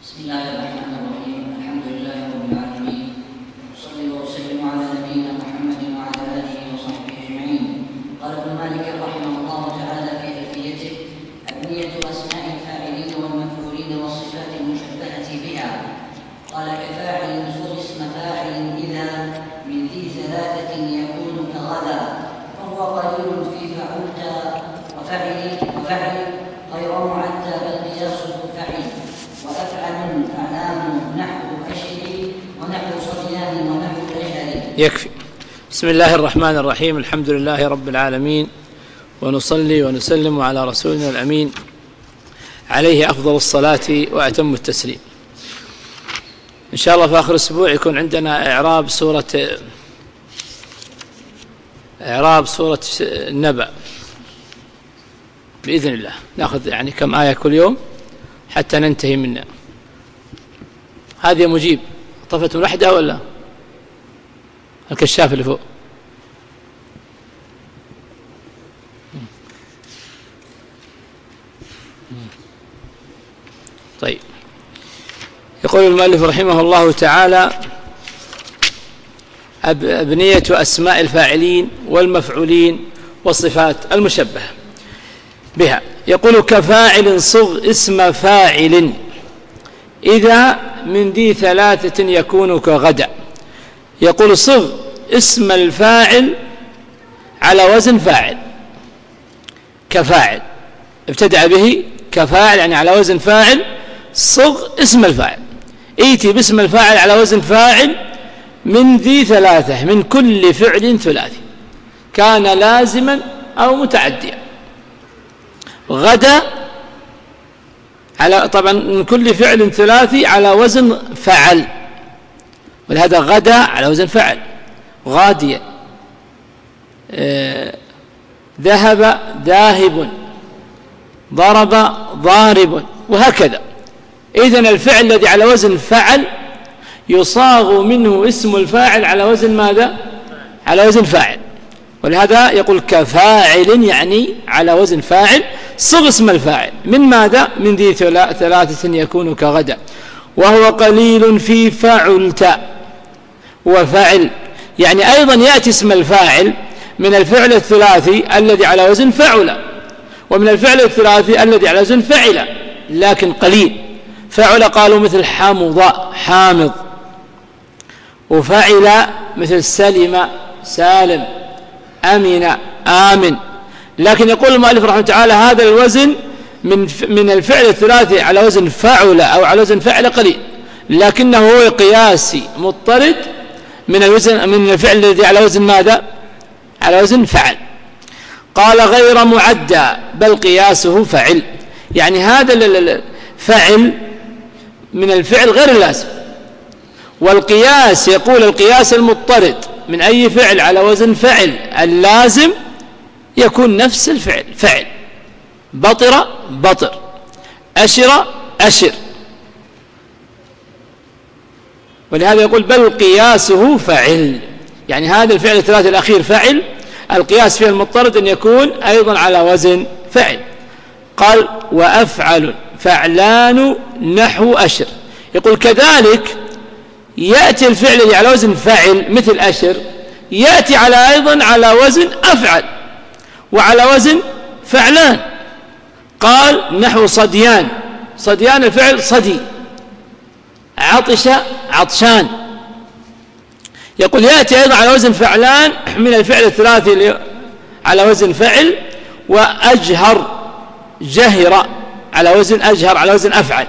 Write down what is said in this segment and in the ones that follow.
بسم الله الرحمن الرحيم. الحمد لله رب العالمين، وصلي وسلم على نبينا محمد وعلى اله وصحبه اجمعين. قال ابن مالك رحمه الله تعالى في الفيته: أبنية أسماء الفاعلين والمفعولين والصفات المشبهة بها. قال: كفاعل صغ اسم فاعل إذا من ذي ثلاثة يكون كغدا، وهو قليل في فعلت وفعل غير معدى بل قياسه فعل، وأفعل فعلان نحو أشر ونحو صبيان ونحو أجهل. يكفي. بسم الله الرحمن الرحيم. الحمد لله رب العالمين، ونصلي ونسلم على رسولنا الأمين عليه أفضل الصلاة وأتم التسليم. إن شاء الله في آخر أسبوع يكون عندنا إعراب سورة النبأ بإذن الله. نأخذ يعني كم آية كل يوم حتى ننتهي منها. هذه مجيب طفتم وحدها ولا الكشاف اللي فوق؟ طيب، يقول المؤلف رحمه الله تعالى: أبنية أسماء الفاعلين والمفعولين والصفات المشبهة بها. يقول: كفاعل صغ اسم فاعل إذا من ذي ثلاثة يكون كغدا. يقول: صغ اسم الفاعل على وزن فاعل. كفاعل ابتدأ به كفاعل يعني على وزن فاعل. صغ اسم الفاعل، ايتي باسم الفاعل على وزن فاعل من ذي ثلاثة، من كل فعل ثلاثي كان لازما أو متعديا. غدا على طبعا من كل فعل ثلاثي على وزن فعل، ولهذا غدا على وزن فعل. غاديا، ذهب ذاهب، ضرب ضارب، وهكذا. إذن الفعل الذي على وزن فعل يصاغ منه اسم الفاعل على وزن ماذا؟ على وزن فاعل. ولهذا يقول كفاعل يعني على وزن فاعل. صغ اسم الفاعل من ماذا؟ من ذي ثلاثة يكون كغدا، وهو قليل في فعلت وفعل. يعني أيضا يأتي اسم الفاعل من الفعل الثلاثي الذي على وزن فعل، ومن الفعل الثلاثي الذي على وزن فعل، لكن قليل. فعل قالوا مثل حمض حامض، وفعل مثل سلم سالم، أمن آمن. لكن يقول المؤلف رحمه تعالى: هذا الوزن من الفعل الثلاثي على وزن فعل أو على وزن فعل قليل، لكنه هو قياسي مضطرد من الفعل الذي على وزن ماذا؟ على وزن فعل. قال: غير معدى بل قياسه فعل. يعني هذا الفعل من الفعل غير اللازم. والقياس يقول القياس المضطرد من أي فعل على وزن فعل اللازم يكون نفس الفعل. فعل بطر بطر، أشر أشر. ولهذا يقول بل قياسه فعل. يعني هذا الفعل الثلاثي الأخير فعل، القياس فيه المضطرد أن يكون أيضا على وزن فعل. قال: وأفعل فعلان نحو أشر. يقول كذلك يأتي الفعل اللي على وزن فعل مثل أشر يأتي أيضا على وزن أفعل وعلى وزن فعلان. قال: نحو صديان. صديان الفعل صدي، عطش عطشان. يقول يأتي أيضا على وزن فعلان من الفعل الثلاثي على وزن فعل. وأجهر جهر على وزن أجهر على وزن أفعل.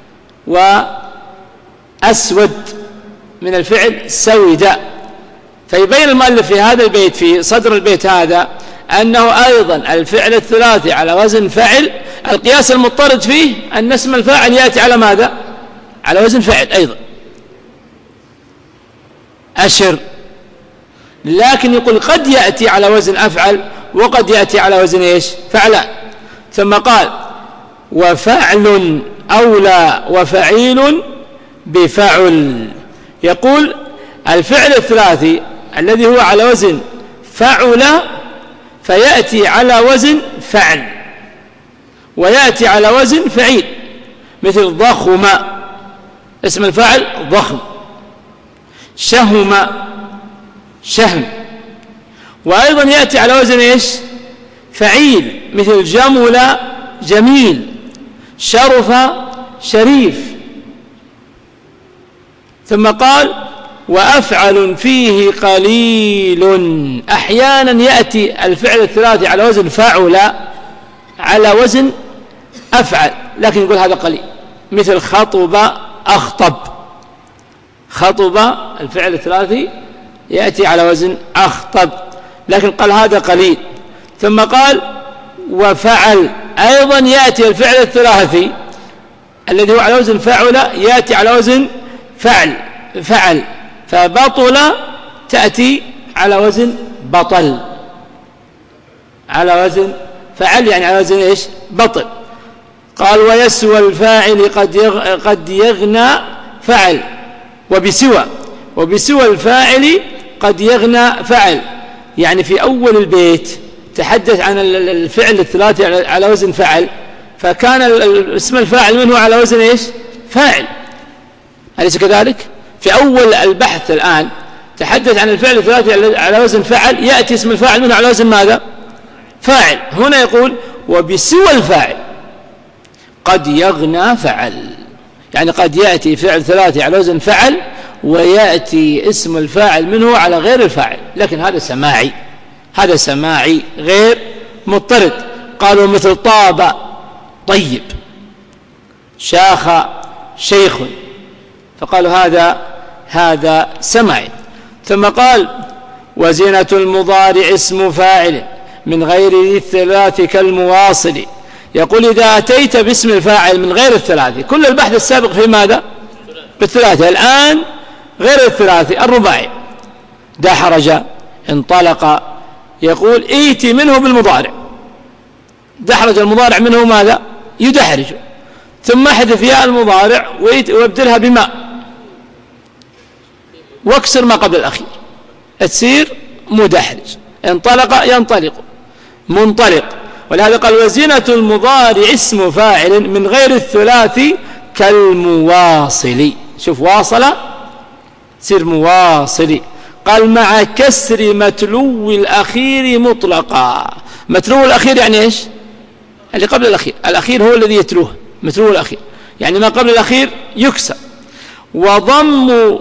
وأسود من الفعل سود. فيبين المؤلف في هذا البيت في صدر البيت هذا أنه أيضا الفعل الثلاثي على وزن فعل القياس المضطرد فيه أن اسم الفاعل يأتي على ماذا؟ على وزن فعل أيضا. أشر. لكن يقول قد يأتي على وزن أفعل وقد يأتي على وزن إيش؟ فعلان. ثم قال: وفعل أولى وفعيل بفعل. يقول الفعل الثلاثي الذي هو على وزن فعل فيأتي على وزن فعل، ويأتي على وزن فعيل، مثل ضخم اسم الفاعل ضخم. شهم، شهم. وأيضا يأتي على وزن إيش؟ فعيل، مثل جمل، جميل. شرف، شريف. ثم قال وأفعل فيه قليل. أحيانا يأتي الفعل الثلاثي على وزن فعل على وزن أفعل، لكن يقول هذا قليل، مثل خطب، أخطب. خطب الفعل الثلاثي يأتي على وزن أخطب، لكن قال هذا قليل. ثم قال وفعل، أيضا يأتي الفعل الثلاثي الذي هو على وزن فعل يأتي على وزن فعل، فعل. فبطل تأتي على وزن بطل، على وزن فعل، يعني على وزن إيش؟ بطل. قال ويسوى الفاعل قد يغنى فعل، وبسوى الفاعل قد يغنى فعل. يعني في أول البيت تحدث عن الفعل الثلاثي على وزن فعل، فكان اسم الفاعل منه على وزن إيش؟ فاعل، أليس كذلك؟ في أول البحث الآن تحدث عن الفعل الثلاثي على وزن فعل، يأتي اسم الفاعل منه على وزن ماذا؟ فاعل. هنا يقول وبسوى الفاعل قد يغنى فعل، يعني قد يأتي فعل ثلاثي على وزن فعل ويأتي اسم الفاعل منه على غير الفاعل، لكن هذا سماعي، هذا سماعي غير مضطرد. قالوا مثل طاب، طيب. شاخ، شيخ. فقالوا هذا سماعي. ثم قال وزينة المضارع اسم فاعل من غير الثلاث كالمواصل. يقول إذا أتيت باسم الفاعل من غير الثلاثي، كل البحث السابق في ماذا؟ بالثلاثي، الآن غير الثلاثي، الرباعي. دحرج، انطلق. يقول ائت منه بالمضارع. دحرج المضارع منه ماذا؟ يدحرج. ثم احذف ياء المضارع وابدلها بماء واكسر ما قبل الأخير، تصير مدحرج. انطلق، ينطلق، منطلق. ولهذا قال وزينة المضارع اسم فاعل من غير الثلاثي كالمواصل. شوف واصل سير مواصل. قال مع كسر متلو الأخير مطلقا. متلو الأخير يعني إيش؟ اللي قبل الأخير، الأخير هو الذي يتلوه، متلو الأخير يعني ما قبل الأخير يكسر. وضم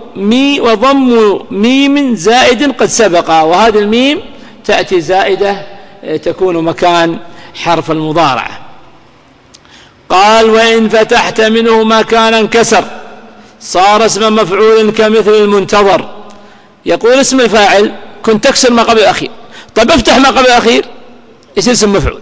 ميم زائد قد سبق، وهذه الميم تأتي زائدة تكون مكان حرف المضارعة. قال وإن فتحت منه مكانا كسر صار اسم مفعول كمثل المنتظر. يقول اسم الفاعل كنت تكسر ما قبل الأخير، طيب افتح ما قبل الأخير يصير اسم مفعول.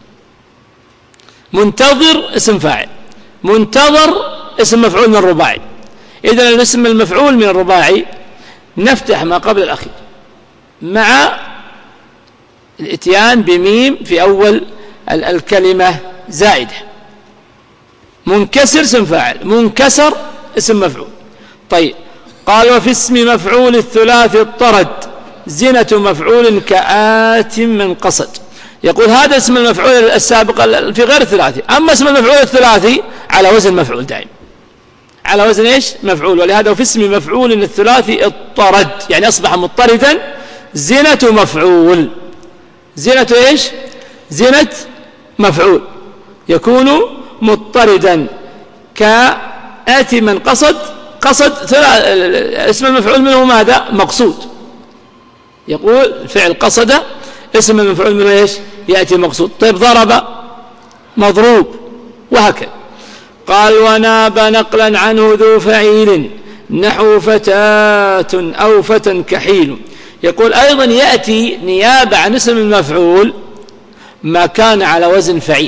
منتظر اسم فاعل، منتظر اسم مفعول من الرباعي. إذن الاسم المفعول من الرباعي نفتح ما قبل الأخير مع الاتيان بميم في أول الكلمة زائدة. منكسر اسم فاعل، منكسر اسم مفعول. طيب قال وفي اسم مفعول الثلاثي اضطرد زنة مفعول كآت من قصد. يقول هذا اسم المفعول السابق في غير الثلاثي، أما اسم المفعول الثلاثي على وزن مفعول دائم، على وزن إيش؟ مفعول. ولهذا في اسم مفعول الثلاثي اضطرد يعني أصبح مضطردا زنة مفعول. زنة إيش؟ زنة مفعول يكون مضطردا كآت من قصد. قصد اسم المفعول منه ماذا؟ مقصود. يقول فعل قصد اسم المفعول منه إيش؟ يأتي مقصود. طيب ضرب مضروب، وهكذا. قال وناب نقلا عنه ذو فعيل نحو فتاة أو فتى كحيل. يقول أيضا يأتي نيابة عن اسم المفعول ما كان على وزن فعيل.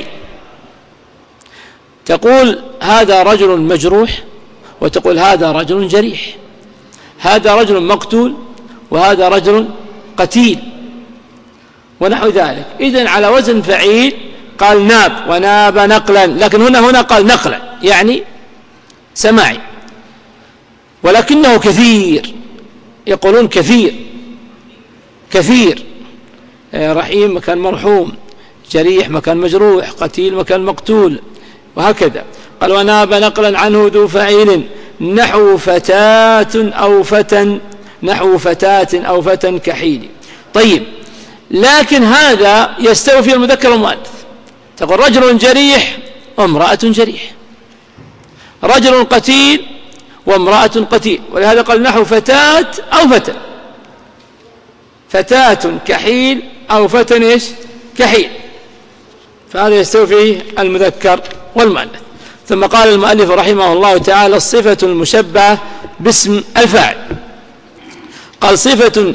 تقول هذا رجل مجروح، وتقول هذا رجل جريح، هذا رجل مقتول وهذا رجل قتيل ونحو ذلك. إذن على وزن فعيل قال ناب، وناب نقلا، لكن هنا قال نقلا يعني سماعي، ولكنه كثير. يقولون كثير رحيم مكان مرحوم، جريح مكان مجروح، قتيل مكان مقتول، وهكذا. قال وناب نقلا عنه ذو فعيل نحو فتاة أو فتى، نحو فتاة أو فتى كحيل. طيب، لكن هذا يستوي فيه المذكر والمؤنث. تقول رجل جريح وامرأة جريح، رجل قتيل وامرأة قتيل، ولهذا قال نحو فتاة أو فتى، فتاة كحيل أو فتى إيش كحيل، فهذا يستوي فيه المذكر والمؤنث. ثم قال المؤلف رحمه الله تعالى الصفة المشبهة باسم الفاعل، قال صفة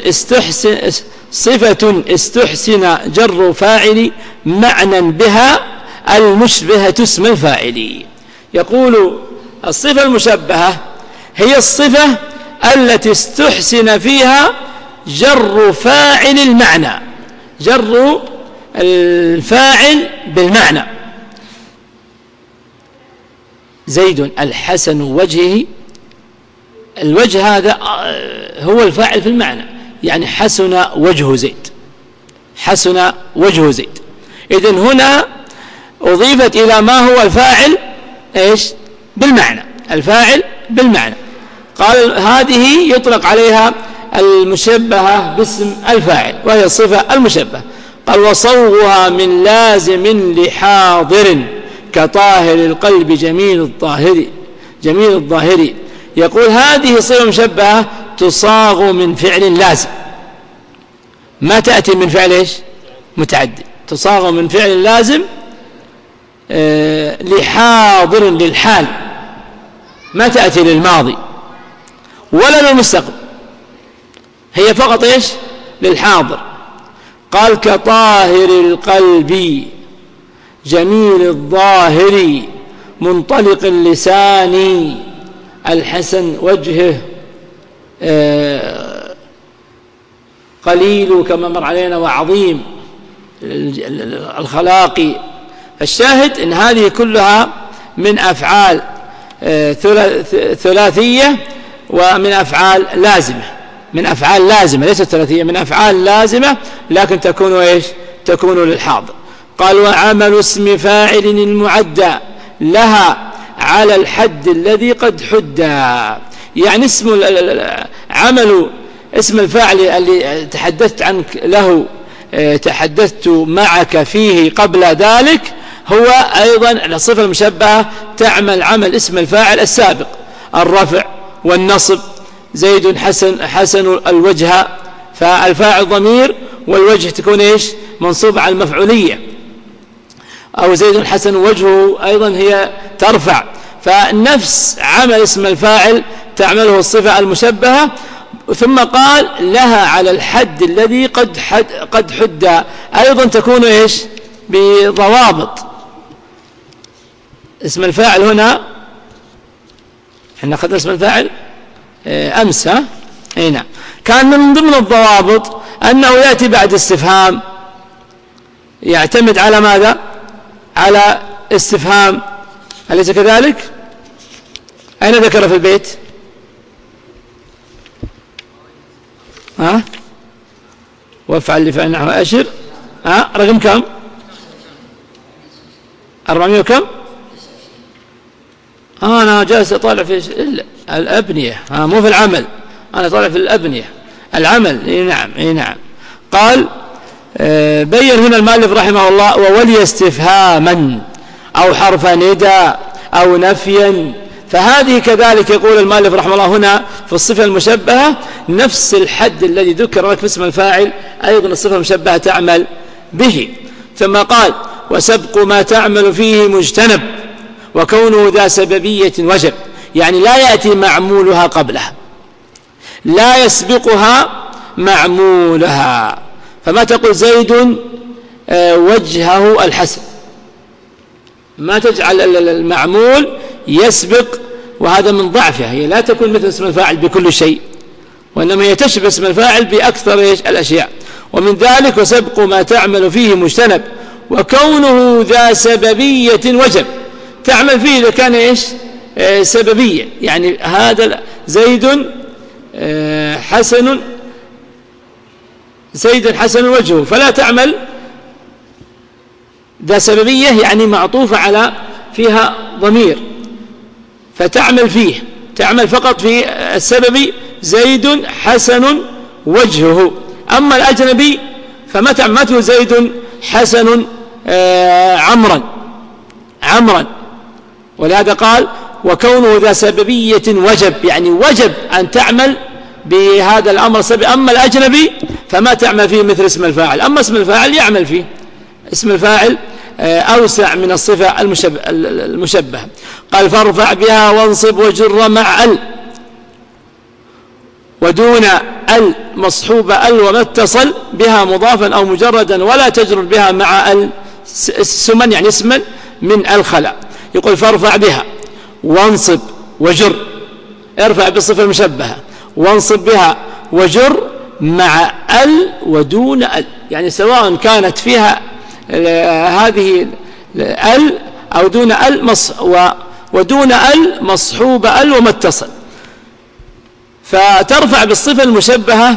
استحسن جر فاعل معنى بها المشبهة اسم الفاعل. يقول الصفة المشبهة هي الصفة التي استحسن فيها جر فاعل المعنى، جر الفاعل بالمعنى. زيد الحسن وجهه، الوجه هذا هو الفاعل في المعنى، يعني حسن وجه زيد، حسن وجه زيد. إذن هنا أضيفت إلى ما هو الفاعل إيش بالمعنى، الفاعل بالمعنى. قال هذه يطلق عليها المشبهة باسم الفاعل، وهي الصفة المشبهة. قال وصوغها من لازم لحاضر كطاهر القلب جميل الظاهر، جميل الظاهر. يقول هذه صفة مشبهة تصاغ من فعل لازم، ما تأتي من فعل إيش متعدي، تصاغ من فعل لازم لحاضر للحال، ما تأتي للماضي ولا للمستقبل، هي فقط إيش للحاضر. قال كطاهر القلب جميل الظاهر منطلق اللسان الحسن وجهه قليل كما مر علينا وعظيم الخلاق. الشاهد ان هذه كلها من افعال ثلاثية ومن افعال لازمة، من افعال لازمة ليست ثلاثية، من افعال لازمة لكن تكون ايش تكون للحاضر. قال وعمل اسم فاعل المعدى لها على الحد الذي قد حدى، يعني عمل اسم الفاعل اللي تحدثت عنك له، تحدثت معك فيه قبل ذلك، هو أيضا الصفة المشبهة تعمل عمل اسم الفاعل السابق، الرفع والنصب. زيد حسن الوجه، فالفاعل ضمير والوجه تكون إيش منصوب على المفعولية، أو زيد حسن وجهه أيضا هي ترفع، فنفس عمل اسم الفاعل تعمله الصفة المشبهة. ثم قال لها على الحد الذي قد حد، أيضا تكون إيش بضوابط. اسم الفاعل هنا احنا أخذنا اسم الفاعل أمس، أي نعم، كان من ضمن الضوابط أنه يأتي بعد استفهام، يعتمد على ماذا؟ على استفهام، أليس كذلك؟ أين ذكر في البيت؟ وافعل لفعل نحو أشر، رقم كم؟ 400 وكم؟ أنا جالس أطالع في الأبنية، مو في العمل، أنا أطالع في الأبنية العمل. إيه نعم، إيه نعم. قال بين هنا المؤلف رحمه الله وولي استفهاما أو حرف نداء أو نفيا، فهذه كذلك يقول المؤلف رحمه الله هنا في الصفة المشبهة نفس الحد الذي ذكر لك في اسم الفاعل، أيضا الصفة المشبهة تعمل به. ثم قال وسبق ما تعمل فيه مجتنب وكونه ذا سببية وجب، يعني لا يأتي معمولها قبلها، لا يسبقها معمولها. فما تقول زيد وجهه الحسن، ما تجعل المعمول يسبق، وهذا من ضعفها، هي لا تكون مثل اسم الفاعل بكل شيء، وإنما هي تشبه اسم الفاعل بأكثر الأشياء. ومن ذلك وسبق ما تعمل فيه مجتنب وكونه ذا سببية وجب، تعمل فيه إذا كان سببية، يعني هذا زيد حسن وجهه، فلا تعمل ذا سببية يعني معطوفة على فيها ضمير، فتعمل فيه تعمل فقط في السبب زيد حسن وجهه. أما الأجنبي فما تعمل زيد حسن عمرا. ولهذا قال وكونه ذا سببية وجب، يعني وجب أن تعمل بهذا الأمر سبب. أما الأجنبي فما تعمل فيه مثل اسم الفاعل. أما اسم الفاعل يعمل فيه. اسم الفاعل أوسع من الصفة المشبهة. قال فارفع بها وانصب وجر مع ال، ودون ال مصحوبة ال وما اتصل بها مضافا أو مجردا، ولا تجر بها مع ال سما، يعني اسما من الخلا. يقول فارفع بها وانصب وجر، ارفع بالصفة المشبهة وانصب بها وجر مع ال ودون ال، يعني سواء كانت فيها هذه ال أو دون ال ودون ال مصحوبة ال وما اتصل. فترفع بالصفة المشبهة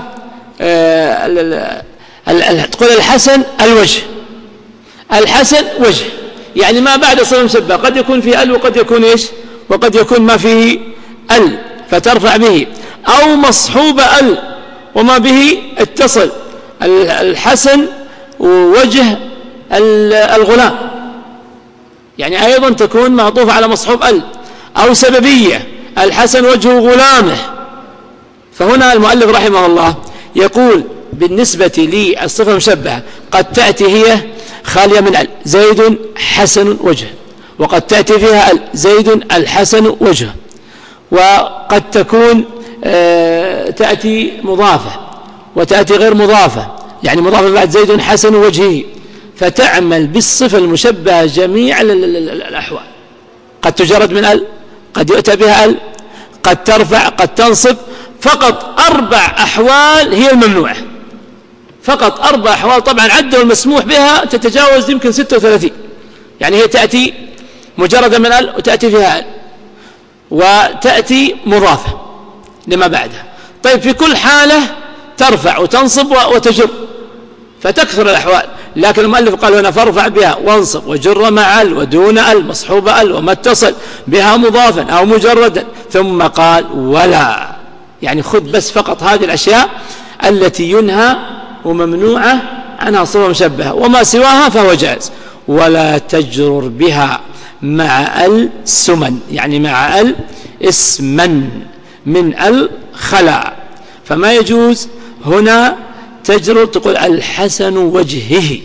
تقول الحسن الوجه، الحسن وجه، يعني ما بعد الصفة المشبهة قد يكون فيه ال وقد يكون إيش، وقد يكون ما فيه ال، فترفع به. أو مصحوب ال وما به اتصل، الحسن وجه الغلام، يعني أيضا تكون معطوفة على مصحوب ال. أو سببية الحسن وجه غلامه. فهنا المؤلف رحمه الله يقول بالنسبة للصفة المشبهة قد تأتي هي خالية من ال، زيد حسن وجه، وقد تأتي فيها ال، زيد الحسن وجه، وقد تكون تأتي مضافة وتأتي غير مضافة، يعني مضافة بعد زيد حسن وجهه. فتعمل بالصفة المشبهة جميع الأحوال، قد تجرد من ال، قد يؤتى بها ال، قد ترفع، قد تنصب. فقط 4 أحوال هي الممنوعة، فقط 4 أحوال. طبعا عده المسموح بها تتجاوز يمكن 36، يعني هي تأتي مجردة من ال وتأتي فيها ال، وتأتي مضافة لما بعدها. طيب في كل حالة ترفع وتنصب وتجر، فتكثر الأحوال. لكن المؤلف قال هنا فارفع بها وانصب وجر مع ال ودون ال مصحوب ال وما اتصل بها مضافا أو مجردا. ثم قال ولا، يعني خذ بس فقط هذه الأشياء التي ينهى وممنوعة عنها صفة مشبهة، وما سواها فهو جائز. ولا تجرر بها مع ال سما، يعني مع ال اسما من الخلا. فما يجوز هنا تجرر تقول الحسن وجهه،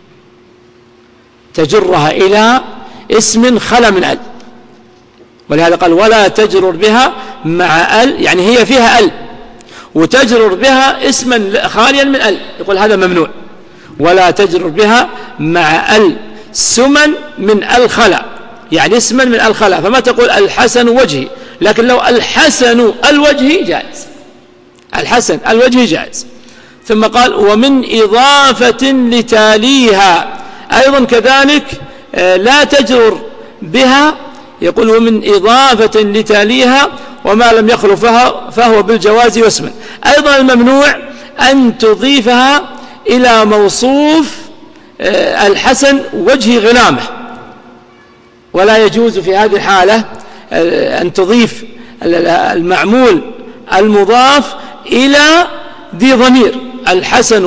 تجرها إلى اسم خلا من ال. ولهذا قال ولا تجرر بها مع ال، يعني هي فيها ال وتجرر بها اسما خاليا من ال، يقول هذا ممنوع. ولا تجرر بها مع ال سما من الخلا، يعني اسما من الخلا. فما تقول الحسن وجهي، لكن لو الحسن الوجه جائز، الحسن الوجه جائز. ثم قال ومن إضافة لتاليها، أيضا كذلك لا تجرر بها. يقول ومن إضافة لتاليها وما لم يخلو فهو بالجواز واسما. أيضا الممنوع أن تضيفها إلى موصوف الحسن وجه غلامه، ولا يجوز في هذه الحالة أن تضيف المعمول المضاف إلى ذي ضمير الحسن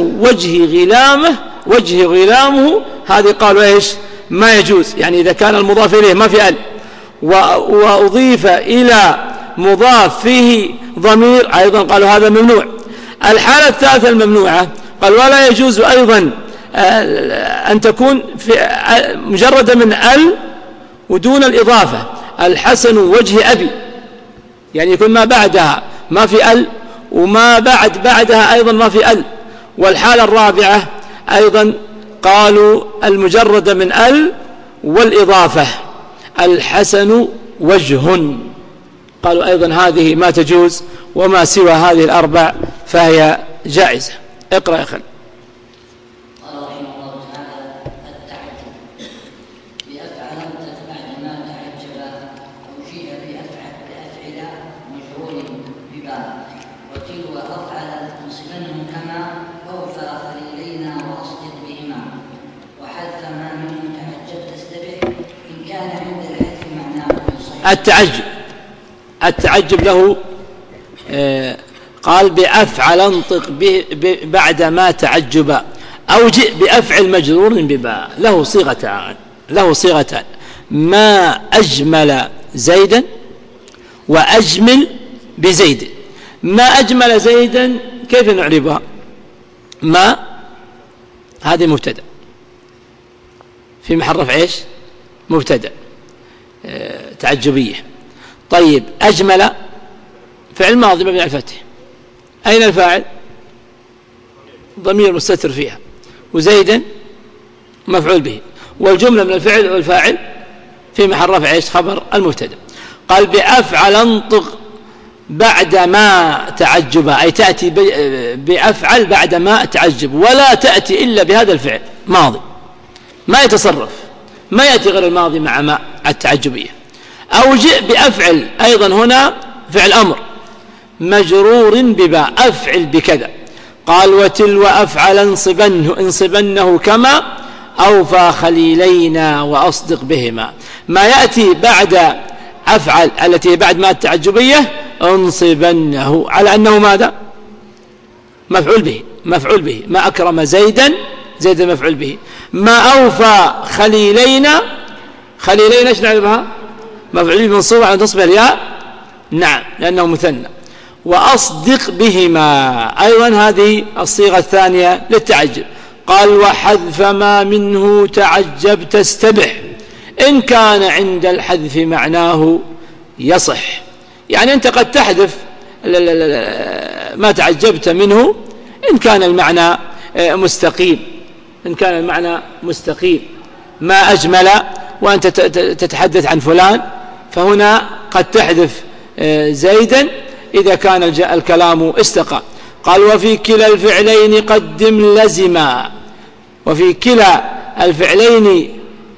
وجه غلامه. هذه قالوا إيش ما يجوز، يعني إذا كان المضاف إليه ما في ال وأضيف إلى مضاف فيه ضمير أيضا قالوا هذا ممنوع. الحالة الثالثة الممنوعة قال ولا يجوز أيضا أن تكون في مجرد من ال ودون الإضافة، الحسن وجه أبي، يعني يكون ما بعدها ما في ال وما بعدها أيضا ما في ال. والحالة الرابعة أيضا قالوا المجرد من ال والإضافة الحسن وجه، قالوا أيضا هذه ما تجوز. وما سوى هذه الأربع فهي جائزة. اقرأ يا خالد. قال رحمه الله تعالى التعجب بأفعل تتبع ما تعجب أجيب بأفعل مجهول بباب وتلو أفعل انصبنهم كما أوفى خليلينا وأصدق بهما وحذف ما منه تعجب تستبح إن كان عند الحذف معناه صحيح. التعجب له قال بأفعل انطق بعد ما تعجب، أو جئ بأفعل مجرور بباء. له صيغتان ما أجمل زيدا وأجمل بزيد. ما أجمل زيدا كيف نعربها؟ ما هذه مبتدأ في محل رفع ايش؟ مبتدأ تعجبية. طيب أجمل فعل ماضي مبني على الفتح، أين الفاعل؟ ضمير مستتر فيها، وزيدا مفعول به، والجملة من الفعل والفاعل في محل رفع ايش؟ خبر المبتدأ. قال بأفعل انطق بعد ما تعجب، أي تأتي بأفعل بعد ما تعجب، ولا تأتي إلا بهذا الفعل ماضي، ما يتصرف، ما يأتي غير الماضي مع ما التعجبية. أو جئ بأفعل، أيضا هنا فعل أمر مجرور بباء، أفعل بكذا. قال وتلو أفعل انصبنه كما أوفى خليلينا وأصدق بهما. ما يأتي بعد أفعل التي بعد ما التعجبية انصبنه على أنه ماذا؟ مفعول به. ما أكرم زيدا مفعول به. ما أوفى خليلينا ايش نعرفها؟ مفعول به منصوب على نصب الياء، نعم لأنه مثنى. وأصدق بهما أيضا هذه الصيغة الثانية للتعجب. قال وحذف ما منه تعجب تستبح إن كان عند الحذف معناه يصح. يعني أنت قد تحذف ما تعجبت منه إن كان المعنى مستقيم. ما أجمل وأنت تتحدث عن فلان، فهنا قد تحذف زيدا إذا كان الكلام استقى. قال وفي كلا الفعلين قدم لزما. وفي كلا الفعلين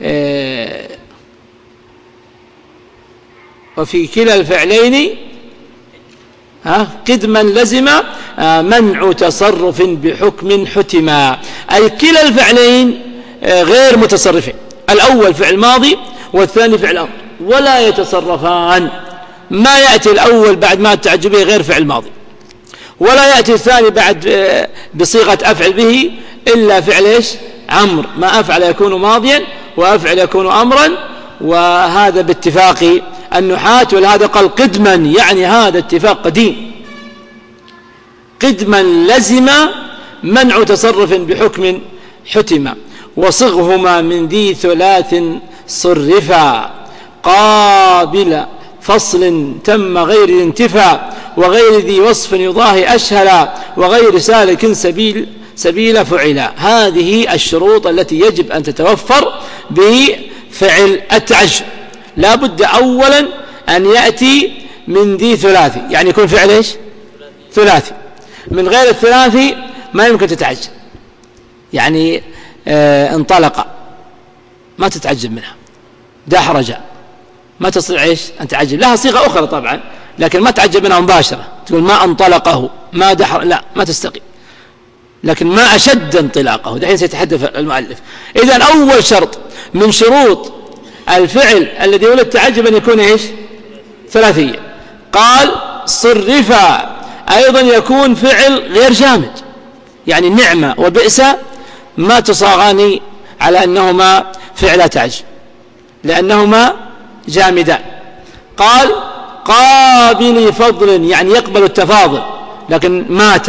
قدما لزما منع تصرف بحكم حتما. أي كلا الفعلين غير متصرفين، الأول فعل ماضي والثاني فعل أمر، ولا يتصرفان. ما يأتي الأول بعد ما التعجبية غير فعل ماضي، ولا يأتي الثاني بعد بصيغة أفعل به إلا فعل إيش؟ أمر. ما أفعل يكون ماضيا وأفعل يكون أمرا، وهذا باتفاق النحاة. ولهذا قال قدما، يعني هذا اتفاق قديم. قدما لزم منع تصرف بحكم حتما. وصغهما من ذي ثلاث صرفا قابل فصل تم غير انتفى وغير ذي وصف يضاهي أشهلا وغير سالك سبيل فعلا. هذه الشروط التي يجب أن تتوفر بفعل التعجب. لا بد أولا أن يأتي من ذي ثلاثي، يعني يكون فعل إيش؟ ثلاثي. من غير الثلاثي ما يمكن تتعجب. يعني انطلق ما تتعجب منها، دحرج ما تستطيع إيش أن تعجب. لها صيغة أخرى طبعا، لكن ما تعجب منها مباشرة، تقول ما انطلقه ما دحر، لا ما تستقيم. لكن ما أشد انطلاقه، دحين سيتحدث المؤلف. إذن أول شرط من شروط الفعل الذي يولد تعجب أن يكون إيش؟ ثلاثية. قال صرفا أيضا يكون فعل غير جامد، يعني نعمة وبئس ما تصاغان على أنهما فعل تعجب لأنهما جامدان. قال قابل فضل، يعني يقبل التفاضل، لكن مات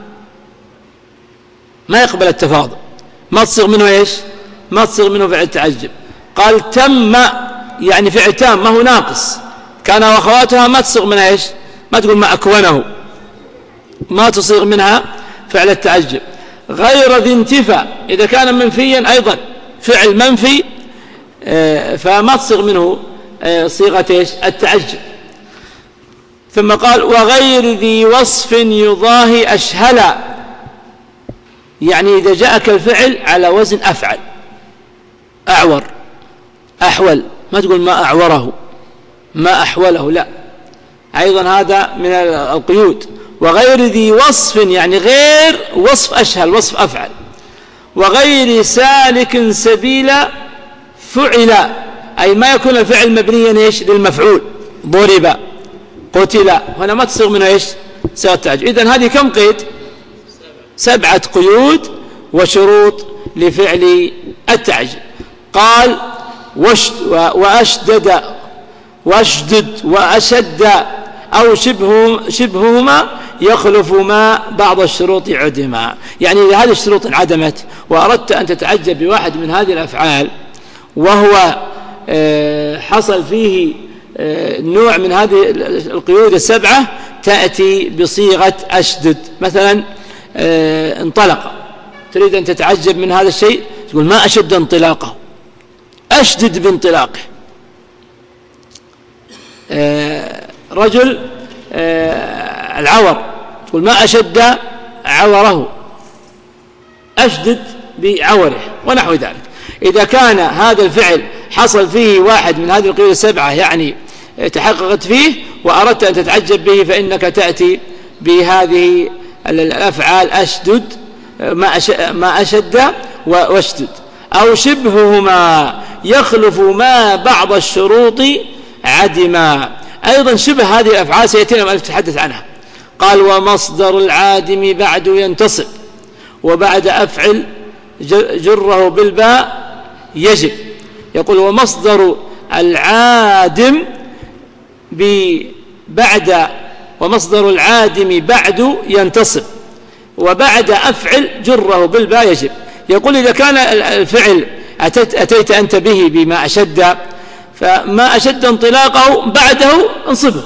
ما يقبل التفاضل، ما تصيغ منه إيش؟ ما تصيغ منه فعل تعجب. قال تم، يعني فعل تام ما هو ناقص، كان وأخواتها ما تصيغ منها إيش؟ ما تقول ما أكونه، ما تصيغ منها فعل التعجب. غير ذي انتفى، إذا كان منفيا أيضا فعل منفي فما تصيغ منه صيغة إيش؟ التعجب. ثم قال وغير ذي وصف يضاهي أشهلا، يعني إذا جاءك الفعل على وزن أفعل، أعور أحول، ما تقول ما أعوره ما أحوله، لا، أيضا هذا من القيود. وغير ذي وصف يعني غير وصف أشهل، وصف أفعل. وغير سالك سبيل فعل، أي ما يكون الفعل مبنيا إيش؟ للمفعول، ضرب قتل، هنا ما تصيغ منها إيش؟ صيغة التعجب. إذن هذه كم قيد؟ 7 قيود وشروط لفعل التعجب. قال واشدد وأشد أو شبههما يخلف ما بعض الشروط عدما. يعني إذا هذه الشروط انعدمت وأردت أن تتعجب بواحد من هذه الأفعال وهو حصل فيه نوع من هذه القيود 7، تأتي بصيغة أشدد. مثلا انطلق، تريد أن تتعجب من هذا الشيء، تقول ما أشد انطلاقه، أشدد بانطلاقه. رجل العور، تقول ما أشد عوره، أشدد بعوره، ونحو ذلك. إذا كان هذا الفعل حصل فيه واحد من هذه القيود 7، يعني تحققت فيه وأردت أن تتعجب به، فإنك تأتي بهذه الأفعال أشدد، ما أشد واشدد، أو شبههما يخلف ما بعض الشروط عدما. أيضا شبه هذه الأفعال سيأتينا ما نتحدث عنها. قال ومصدر العادم بعد ينتصب وبعد أفعل جره بالباء يجب. يقول ومصدر العادم ومصدر العادم بعد ينتصب وبعد أفعل جره بالباء يجب. يقول إذا كان الفعل أتيت أنت به بما أشد، فما أشد انطلاقه بعده انصبه،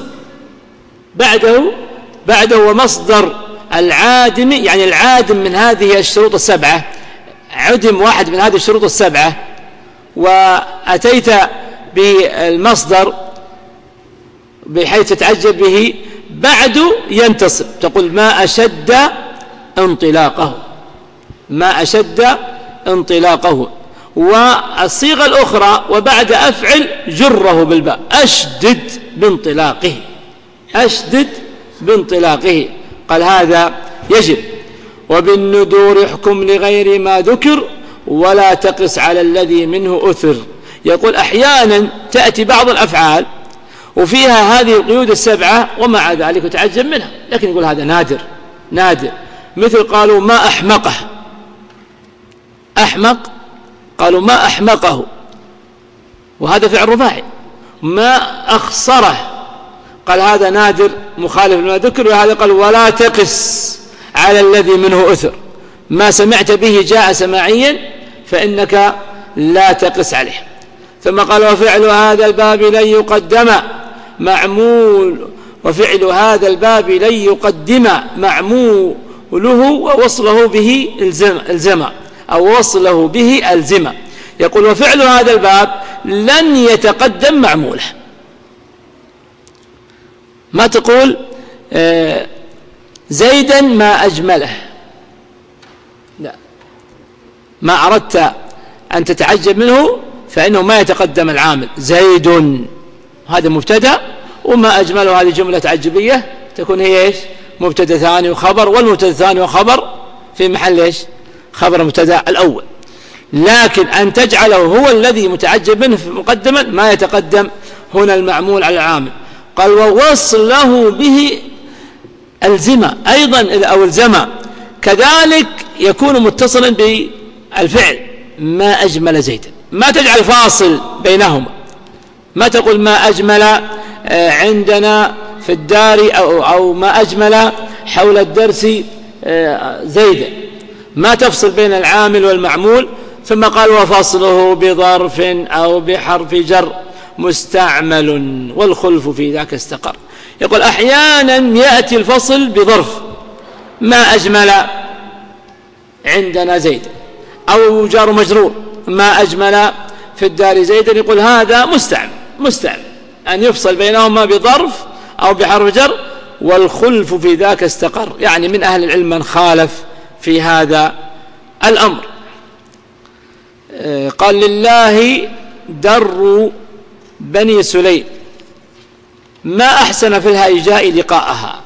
بعده ومصدر العادم، يعني العادم من هذه الشروط 7، عدم واحد من هذه الشروط 7 وأتيت بالمصدر بحيث تتعجب به، بعد ينتصب، تقول ما أشد انطلاقه، ما أشد انطلاقه. والصيغة الأخرى وبعد أفعل جره بالباء، أشدد بانطلاقه، أشدد بانطلاقه. قال هذا يجب. وبالندور احكم لغير ما ذكر ولا تقس على الذي منه أثر. يقول أحيانا تأتي بعض الأفعال وفيها هذه القيود 7 ومع ذلك تعجب منها، لكن يقول هذا نادر. مثل قالوا ما أحمقه، أحمق، قالوا ما أحمقه، وهذا فعل رباعي. ما أخسره، قال هذا نادر مخالف لما ذكر. وهذا قال ولا تقس على الذي منه أثر، ما سمعت به جاء سماعيا فإنك لا تقس عليه. ثم قال وفعل هذا الباب لن يقدم معمول، وفعل هذا الباب لن يقدم معموله ووصله به الزم، أو وصله به الزم. يقول وفعل هذا الباب لن يتقدم معموله. ما تقول زيدا ما أجمله، لا، ما أردت أن تتعجب منه فإنه ما يتقدم العامل زيد، هذا مبتدأ، وما أجمله هذه جملة تعجبية تكون هي إيش؟ مبتدأ ثاني وخبر، والمبتدأ ثاني وخبر في محل إيش؟ خبر المبتدأ الأول. لكن أن تجعله هو الذي متعجب منه مقدما ما يتقدم هنا المعمول على العامل. قال ووصله به الزمة أيضا، أو الزمة كذلك يكون متصلا بالفعل ما أجمل زيدا، ما تجعل فاصل بينهما، ما تقول ما أجمل عندنا في الدار أو ما أجمل حول الدرس زيدا، ما تفصل بين العامل والمعمول. ثم قال وفصله بظرف أو بحرف جر مستعمل والخلف في ذاك استقر. يقول أحيانا يأتي الفصل بظرف ما أجمل عندنا زيدا، أو جار مجرور ما أجمل في الدار زيدا، يقول هذا مستعمل أن يفصل بينهما بظرف أو بحرف جر، والخلف في ذاك استقر، يعني من أهل العلم من خالف في هذا الأمر. قال لله در بني سليم ما أحسن في الهيجاء لقاءها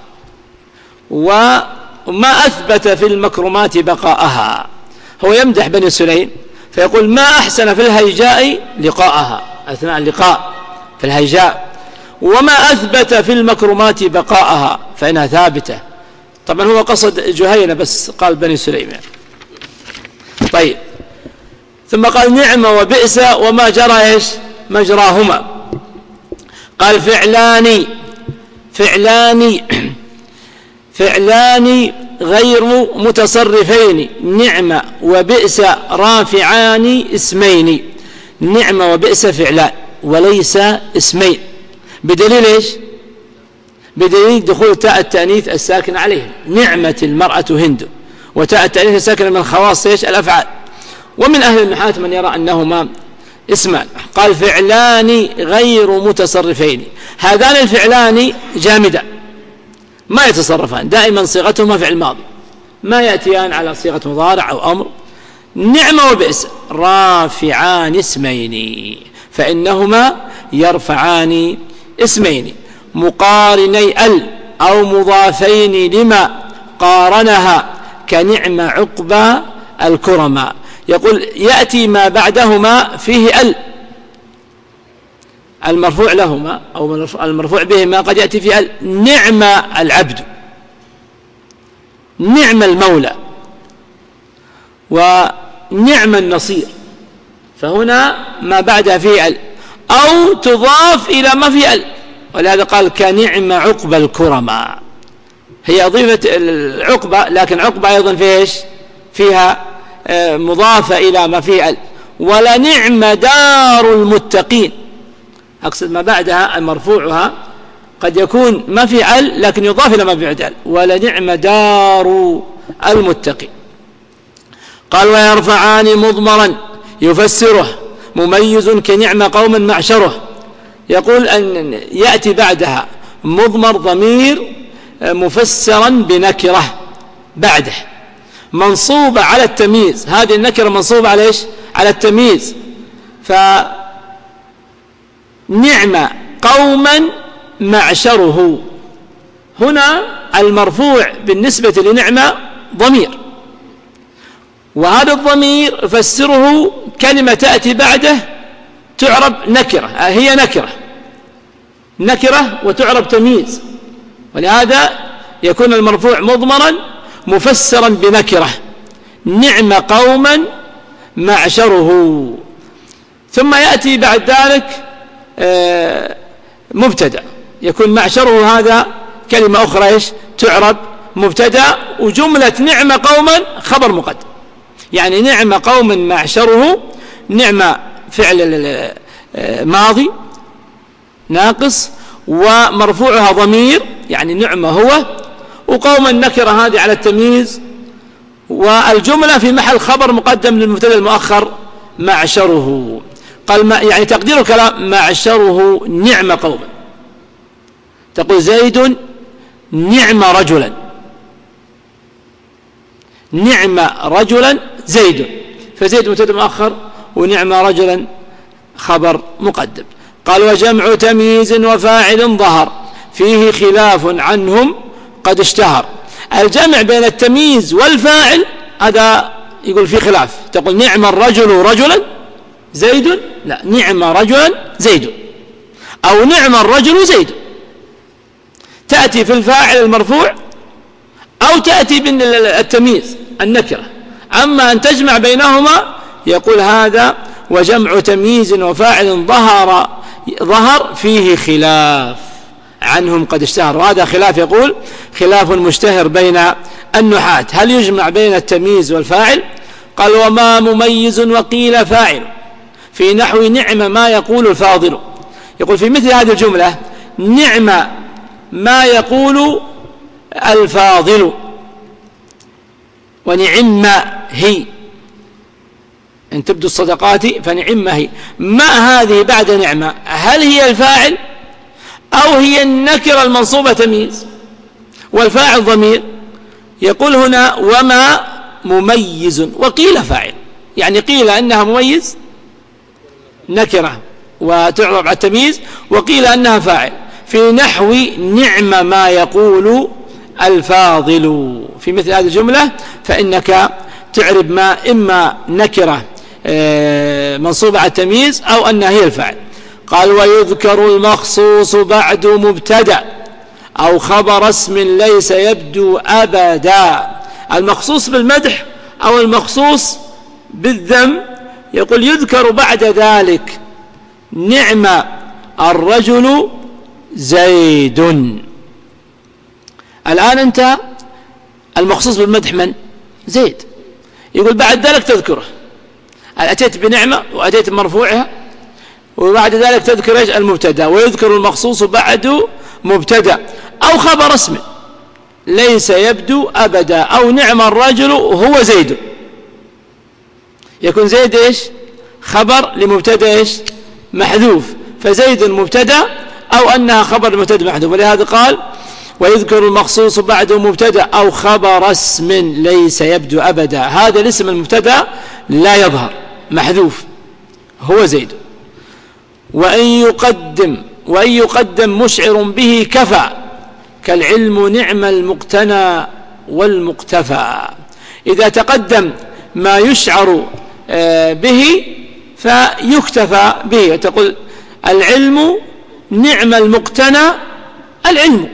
وما أثبت في المكرمات بقاءها. هو يمدح بني سليم فيقول ما أحسن في الهيجاء لقاءها أثناء اللقاء في الهيجاء، وما أثبت في المكرمات بقاءها فإنها ثابتة. طبعا هو قصد جهينة بس قال بني سليمان. طيب، ثم قال نعم وبئس وما جرى إيش مجراهما. قال فعلان غير متصرفين، نعم وبئس رافعان اسمين. نعم وبئس فعلان وليس اسمين، بدليل إيش؟ بدليل دخول تاء التأنيث الساكن عليه. نعمة المرأة هند، وتاء التأنيث الساكن من خواص إيش الأفعال. ومن أهل النحاة من يرى أنهما اسمان. قال فعلان غير متصرفين، هذان الفعلان جامدان ما يتصرفان، دائما صيغتهما فعل ماضي، ما يأتيان على صيغة مضارع أو أمر. نعم وبئس رافعان اسمين، فإنهما يرفعان اسمين مقارني أو مضافين لما قارنها كنعم عقبى الكرماء. يقول يأتي ما بعدهما فيه المرفوع لهما أو المرفوع بهما قد يأتي فيه نعم العبد، نعم المولى، ونعم النصير، فهنا ما بعدها فيه أو تضاف إلى ما فيه ولهذا قال كنعم عقبى الكرماء. هي أضيفت العقبة، لكن عقبة أيضا فيها مضافة إلى ما فيه ولنعم دار المتقين. أقصد ما بعدها مرفوعها قد يكون ما في لكن يضاف إلى ما بعد ولنعم دار المتقين. قال ويرفعان مضمرا يفسره مميز كنعم قوم معشره. يقول أن يأتي بعدها مضمر ضمير مفسرا بنكرة بعده منصوبة على التمييز. هذه النكرة منصوبة على إيش؟ على التمييز. فنعم قوما معشره، هنا المرفوع بالنسبة لنعمة ضمير، وهذا الضمير فسره كلمة تأتي بعده تعرب نكرة، هي نكرة وتعرب تمييز، ولهذا يكون المرفوع مضمرا مفسرا بنكرة. نعم قوما معشره، ثم يأتي بعد ذلك مبتدأ، يكون معشره هذا كلمة أخرى إيش تعرب مبتدأ، وجملة نعم قوما خبر مقدم. يعني نعم قوما معشره، نعم فعل ماضي ناقص ومرفوعها ضمير يعني نعم هو، وقوما نكرة هذه على التمييز، والجملة في محل خبر مقدم للمبتدأ المؤخر معشره. قال يعني تقدير الكلام معشره نعم قوما. تقول زيد نعم رجلا، نعم رجلا زيد، فزيد مبتدأ مؤخر ونعم رجلا خبر مقدم. قال وجمع تمييز وفاعل ظهر فيه خلاف عنهم قد اشتهر. الجمع بين التمييز والفاعل هذا يقول فيه خلاف. تقول نعم الرجل رجلا زيد، لا، نعم رجلا زيد، أو نعم الرجل زيد، تأتي في الفاعل المرفوع أو تأتي بالتمييز النكرة. أما أن تجمع بينهما يقول هذا وجمع تمييز وفاعل ظهر فيه خلاف عنهم قد اشتهر. وهذا خلاف يقول خلاف مشتهر بين النحاة، هل يجمع بين التمييز والفاعل؟ قال وما مميز وقيل فاعل في نحو نعم ما يقول الفاضل. يقول في مثل هذه الجملة نعم ما يقول الفاضل ونعم هي، إن تبدو الصدقات فنعم هي. ما هذه بعد نعمة، هل هي الفاعل أو هي النكرة المنصوبة تمييز والفاعل ضمير؟ يقول هنا وما مميز وقيل فاعل، يعني قيل أنها مميز نكرة وتعرب على التمييز، وقيل أنها فاعل في نحو نعم ما يقول الفاضل. في مثل هذه الجملة فإنك تعرب ما إما نكرة منصوبة على التمييز أو أنها هي الفاعل. قال ويذكر المخصوص بعد مبتدأ أو خبر اسم ليس يبدو أبدا. المخصوص بالمدح أو المخصوص بالذم يقول يذكر بعد ذلك نعم الرجل زيد. الآن أنت المخصوص بالمدح من؟ زيد. يقول بعد ذلك تذكره، أتيت بنعمة وأتيت بمرفوعها وبعد ذلك تذكر إيش؟ المبتدأ. ويذكر المخصوص بعد مبتدأ أو خبر اسم ليس يبدو أبدا أو نعم الرجل هو زيد. يكون زيد إيش؟ خبر لمبتدأ إيش؟ محذوف، فزيد مبتدأ أو أنها خبر لمبتدأ محذوف. ولهذا قال ويذكر المخصوص بعد مبتدأ أو خبر اسم ليس يبدو أبدا. هذا الاسم المبتدأ لا يظهر محذوف هو زيد. وإن يقدم مشعر به كفى كالعلم نعم المقتنى والمقتفى. إذا تقدم ما يشعر به فيكتفى به، تقول العلم نعم المقتنى العلم،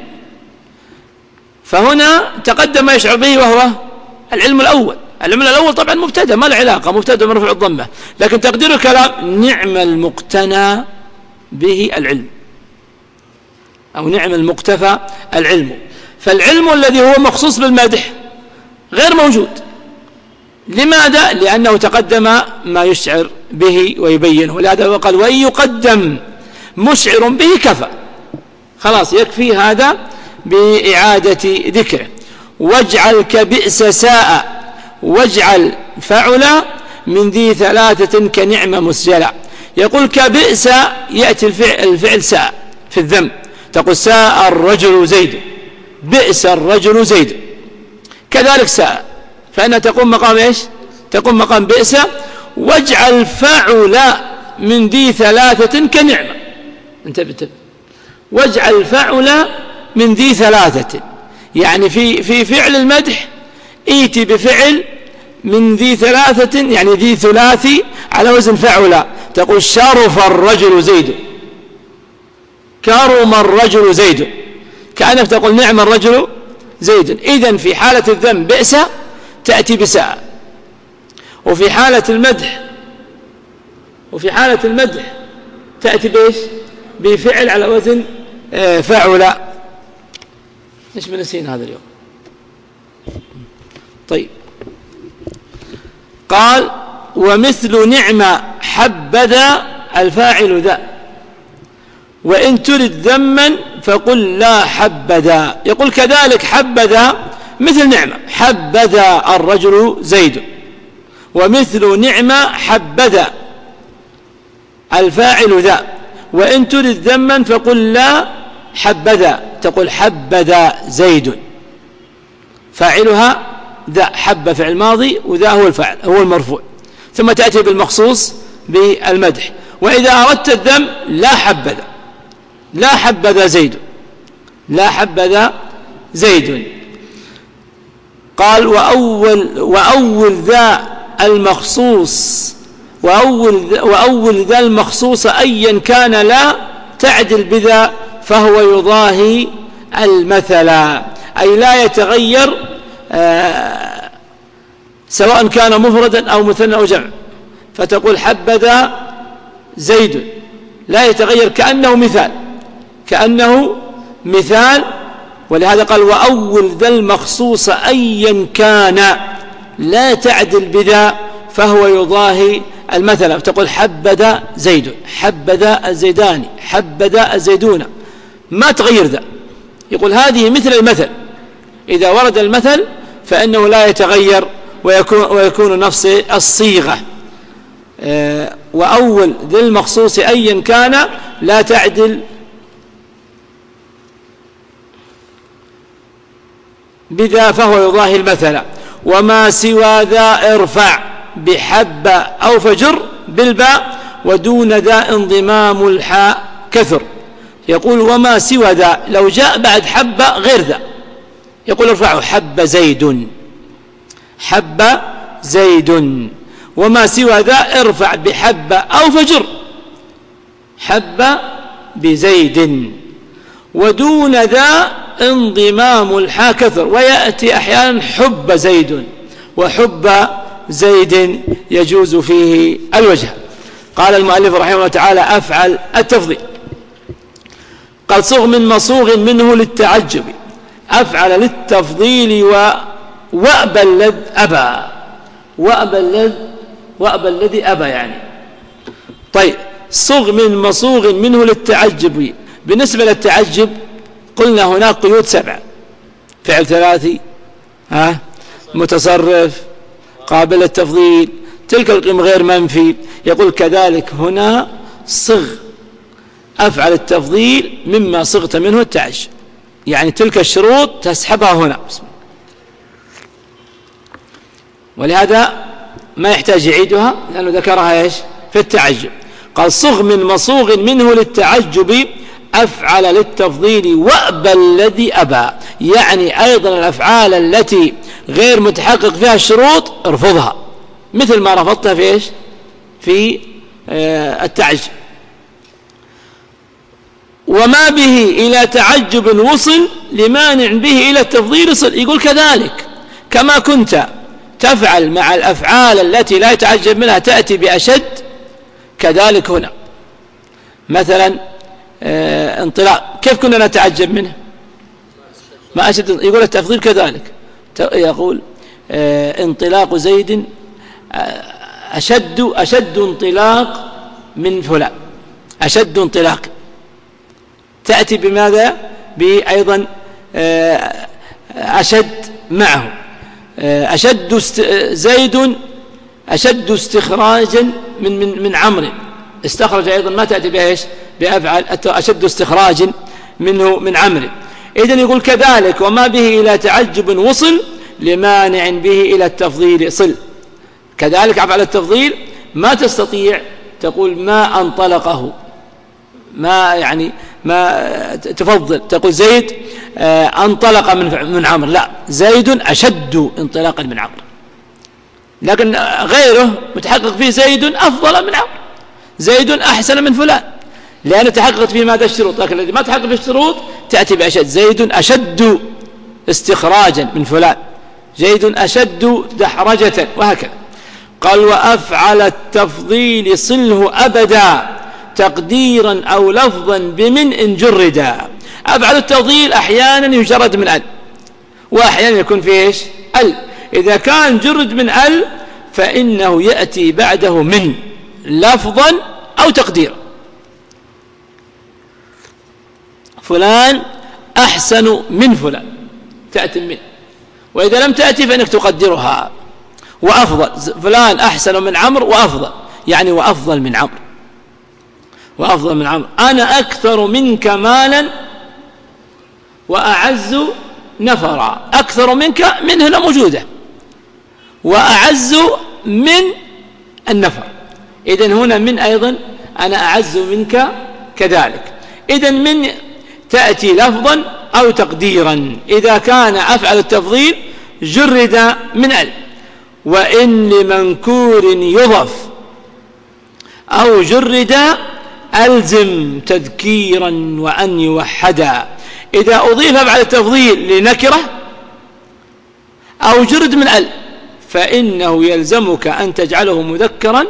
فهنا تقدم ما يشعر به وهو العلم الأول. العلم الأول طبعا مبتدأ ما له علاقة، مبتدأ مرفوع الضمة، لكن تقدير الكلام نعم المقتنى به العلم أو نعم المقتفى العلم. فالعلم الذي هو مخصوص بالمدح غير موجود. لماذا؟ لأنه تقدم ما يشعر به ويبينه. ولهذا قال وإن يقدم مشعر به كفى، خلاص يكفي هذا بإعادة ذكره. واجعل كبئس ساء واجعل فعل من ذي ثلاثة كنعم مسجلة. يقول كبئس يأتي الفعل ساء في الذم، تقول ساء الرجل زيد، بئس الرجل زيد. كذلك ساء فإنها تقوم مقام إيش؟ تقوم مقام بئس. واجعل فعل من ذي ثلاثة كنعمة. انتبه، واجعل فعل من ذي ثلاثة، يعني في فعل المدح ايتي بفعل من ذي ثلاثة، يعني ذي ثلاثي على وزن فعل. تقول شرف الرجل زيد، كرم الرجل زيد، كأنك تقول نعم الرجل زيد. إذن في حالة الذم بئس تأتي بساء، وفي حالة المدح تأتي بإيش؟ بفعل على وزن فعل. ليش بنسين هذا اليوم؟ طيب، قال ومثل نعمة حبذا الفاعل ذا، وإن ترد ذما فقل لا حبذا. يقول كذلك حبذا مثل نعمة، حبذا الرجل زيد، ومثل نعمة حبذا الفاعل ذا، وإن ترد ذما فقل لا حبذا، تقول حبذا زيد، فاعلها ذا، حب فعل ماضي وذا هو الفاعل هو المرفوع، ثم تأتي بالمخصوص بالمدح. وإذا أردت الذم لا حبذا، لا حبذا زيد، لا حبذا زيد. قال وأول ذا المخصوص، وأول ذا المخصوص أيا كان لا تعدل بذا فهو يضاهي المثل، أي لا يتغير سواء كان مفردا أو مثنى أو جمع. فتقول حبذا زيد لا يتغير، كأنه مثال. ولهذا قال وأول ذا المخصوص أيا كان لا تعدل بذا فهو يضاهي المثل. فتقول حبذا زيد، حبذا الزيدان، حبذا الزيدون، ما تغير ذا. يقول هذه مثل المثل، إذا ورد المثل فإنه لا يتغير ويكون نفس الصيغة. وأول ذي المخصوص أيا كان لا تعدل بذا فهو يضاهي المثل. وما سوى ذا ارفع بحب أو فجر بالباء، ودون ذا انضمام الحاء كثر. يقول وما سوى ذا، لو جاء بعد حب غير ذا يقول ارفعه حب زيد، حب زيد. وما سوى ذا ارفع بحب أو فجر، حب بزيد، ودون ذا انضمام الحاء كثر، ويأتي أحيانا حب زيد وحب زيد يجوز فيه الوجه. قال المؤلف رحمه الله تعالى: أفعل التفضيل. قال: صغ من مصوغ منه للتعجب، أفعل للتفضيل وأبى الذي أبى، وأبى الذي أبى يعني. طيب، صغ من مصوغ منه للتعجب. بالنسبة للتعجب قلنا هناك قيود 7، فعل ثلاثي، متصرف، قابل للتفضيل، تلك القيم غير منفي. يقول: كذلك هنا صغ أفعل التفضيل مما صغت منه التعجب، يعني تلك الشروط تسحبها هنا. ولهذا ما يحتاج يعيدها لأنه ذكرها إيش في التعجب. قال: صغ من مصوغ منه للتعجب، أفعل للتفضيل وأبى الذي أبى، يعني أيضا الأفعال التي غير متحقق فيها الشروط ارفضها، مثل ما رفضتها في إيش في التعجب. وما به إلى تعجب وصل لمانع به إلى التفضيل صل. يقول: كذلك كما كنت تفعل مع الأفعال التي لا يتعجب منها تأتي بأشد، كذلك هنا. مثلا انطلاق، كيف كنا نتعجب منه؟ ما أشد. يقول التفضيل كذلك، يقول انطلاق زيد أشد انطلاق من فلان، أشد انطلاق. تأتي بماذا؟ بأيضا أشد معه. أشد زيد أشد استخراجا من عمرو، استخرج أيضا ما تأتي بإيش؟ بأفعل أشد استخراجا منه من عمرو. إذن يقول: كذلك وما به إلى تعجب وصل لمانع به إلى التفضيل صل. كذلك أفعل التفضيل ما تستطيع تقول ما أنطلقه، ما يعني ما تفضل تقول زيد انطلق من عمرو، لا، زيد أشد انطلاقا من عمرو. لكن غيره متحقق فيه زيد أفضل من عمرو، زيد أحسن من فلان، لأن تحققت فيه ماذا؟ الشروط. لكن الذي ما تحقق فيه الشروط تأتي بأشد، زيد أشد استخراجا من فلان، زيد أشد دحرجة، وهكذا. قال: وأفعل التفضيل صله أبدا تقديرا أو لفظا بمن إن جردا. أفعل التفضيل أحيانا يجرد من ال، وأحيانا يكون فيه إيش؟ ال. إذا كان جرد من ال فإنه يأتي بعده من لفظا أو تقديرا. فلان أحسن من فلان، تأتي من. وإذا لم تأتي فإنك تقدرها. وأفضل، فلان أحسن من عمرو وأفضل، يعني وأفضل من عمرو، وأفضل من عمرو. أنا أكثر منك مالا وأعز نفرا. أكثر منك من هنا موجودة، وأعز من النفر. إذن هنا من أيضا أنا أعز منك كذلك. إذن من تأتي لفظا أو تقديرا إذا كان أفعل التفضيل جرد من ال. وإن لمنكور يضف أو جرد ألزم تذكيرا وأن يوحدا. إذا أضيف أفعل التفضيل لنكرة أو جرد من ال فإنه يلزمك أن تجعله مذكرا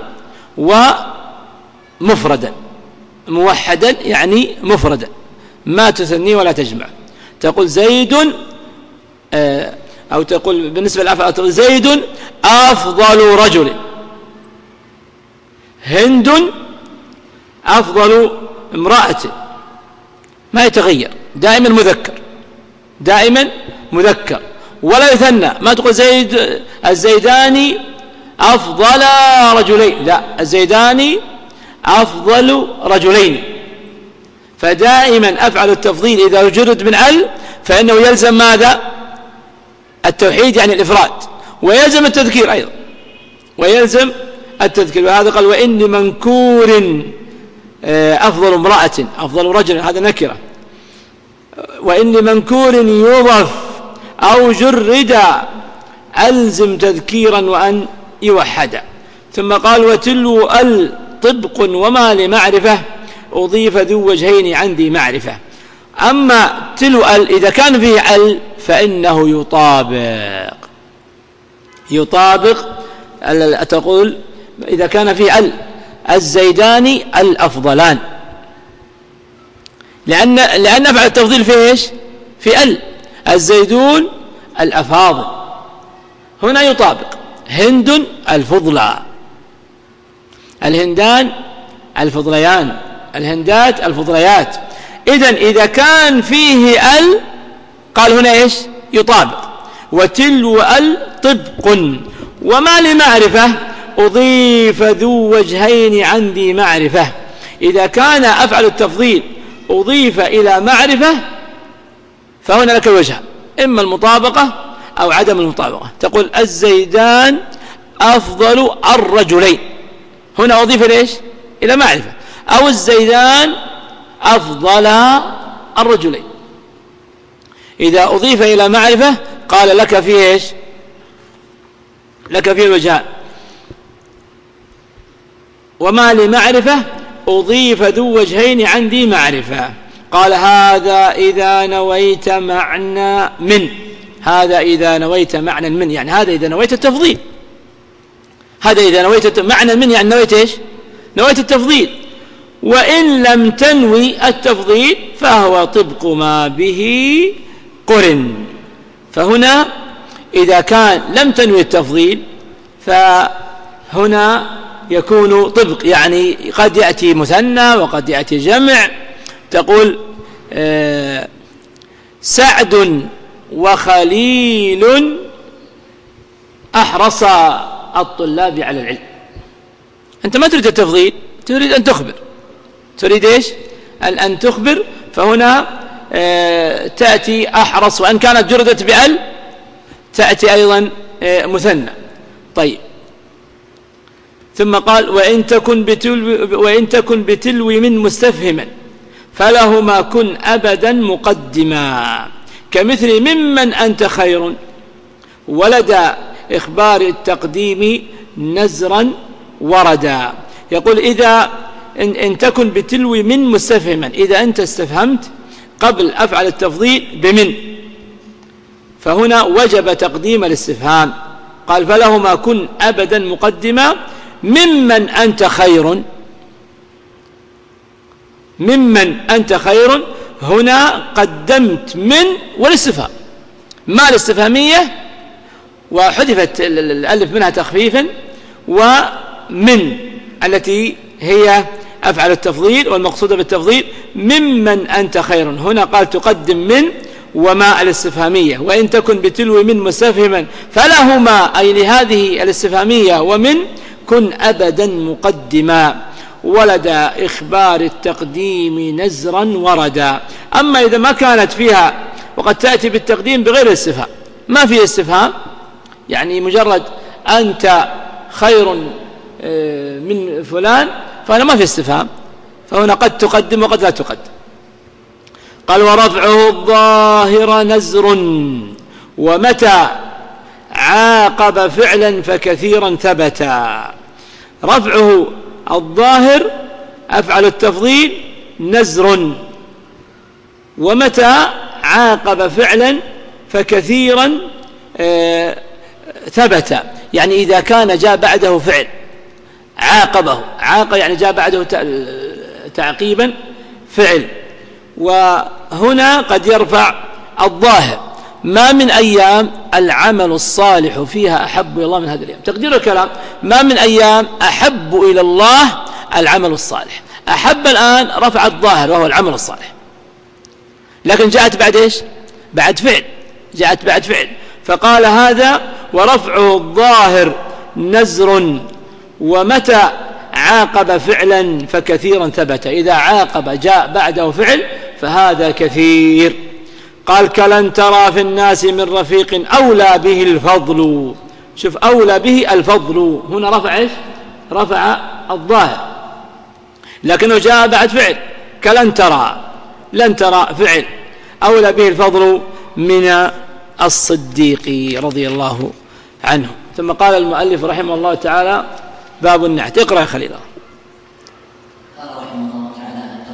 ومفردا، موحدا يعني مفردا، ما تثني ولا تجمع. تقول زيد أو تقول بالنسبة للأفعال زيد أفضل رجل، هند أفضل امرأة، ما يتغير، دائما مذكر، دائما مذكر ولا يثنى. ما تقول زيد الزيداني أفضل رجلين، لا، الزيداني أفضل رجلين. فدائما أفعل التفضيل إذا جرد من ال فإنه يلزم ماذا؟ التوحيد يعني الإفراد، ويلزم التذكير أيضا، ويلزم التذكير. وهذا قال وإن منكور أفضل امرأة، أفضل رجل، هذا نكرة. وإن منكور يضف أو جرد ألزم تذكيرا وأن يوحد. ثم قال وتلو ال طبق وما لمعرفة أضيف ذو وجهين عندي معرفة. أما تلو إذا كان فيه ال فإنه يطابق تقول إذا كان فيه الزيدان الأفضلان، لأن أفعل التفضيل فيه إيش؟ في الزيدون الأفاضل، هنا يطابق هند الفضلى، الهندان الفضليان، الهندات الفضليات. إذا كان فيه قال هنا إيش؟ يطابق. وتلو طبق. وما لمعرفة أضيف ذو وجهين عندي معرفة. إذا كان أفعل التفضيل أضيف إلى معرفة فهنا لك الوجه، إما المطابقة أو عدم المطابقة. تقول الزيدان أفضل الرجلين، هنا أضيف ليش؟ إلى معرفة. أو الزيدان أفضل الرجلين، إذا أضيف إلى معرفة قال لك فيه إيش؟ لك فيه الوجهان. وما لمعرفة أضيف ذو وجهين عندي معرفة. قال هذا إذا نويت معنى من، هذا إذا نويت معنى من، يعني هذا إذا نويت التفضيل، هذا إذا نويت معنى من يعني نويت إيش؟ نويت التفضيل. وإن لم تنوي التفضيل فهو طبق ما به قرن. فهنا إذا كان لم تنوي التفضيل فهنا يكون طبق، يعني قد يأتي مثنى وقد يأتي جمع. تقول سعد وخليل أحرص الطلاب على العلم. أنت ما تريد التفضيل، تريد أن تخبر، تريد إيش؟ أن تخبر. فهنا تأتي أحرص، وأن كانت جردت بأل تأتي أيضا مثنى. طيب، ثم قال وإن تكن بتلو من مستفهما فلهما كن أبدا مقدما، كمثل ممن أنت خير ولدى إخبار التقديم نزرا وردا. يقول إذا إن تكن بتلو من مستفهما، إذا أنت استفهمت قبل أفعل التفضيل بمن فهنا وجب تقديم الاستفهام. قال فلهما كن أبدا مقدما ممن أنت خير. ممن أنت خير هنا قدمت من والاستفهام، ما الاستفهامية وحذفت الألف منها تخفيفا، ومن التي هي أفعل التفضيل والمقصود بالتفضيل ممن أنت خير. هنا قال تقدم من وما الاستفهامية. وإن تكن بتلو من مستفهما فلهما أي لهذه الاستفهامية ومن كن أبدا مقدما ولدى إخبار التقديم نزرا وردا. أما إذا ما كانت فيها وقد تأتي بالتقديم بغير الاستفهام، ما في استفهام، يعني مجرد أنت خير من فلان، فهنا ما في استفهام، فهنا قد تقدم وقد لا تقدم. قال ورفعه الظاهر نزر ومتى عاقب فعلا فكثيرا ثبتا. رفعه الظاهر أفعل التفضيل نزر، ومتى عاقب فعلا فكثيرا ثبت، يعني إذا كان جاء بعده فعل عاقبه، عاقب يعني جاء بعده تعقيبا فعل. وهنا قد يرفع الظاهر ما من أيام العمل الصالح فيها أحب إلى الله من هذه الأيام. تقدير الكلام ما من أيام أحب إلى الله العمل الصالح. أحب الآن رفع الظاهر وهو العمل الصالح، لكن جاءت بعد إيش؟ بعد فعل، جاءت بعد فعل. فقال هذا ورفعه الظاهر نزر ومتى عاقب فعلا فكثيرا ثبت. إذا عاقب جاء بعده فعل فهذا كثير. قال كلن ترى في الناس من رفيق أولى به الفضل. شوف أولى به الفضل، هنا رفع إيش؟ رفع الظاهر، لكنه جاء بعد فعل. كلن ترى، لن ترى فعل، أولى به الفضل من الصديق رضي الله عنه. ثم قال المؤلف رحمه الله تعالى باب النعت. اقرأ يا خليل. قال رحمه الله تعالى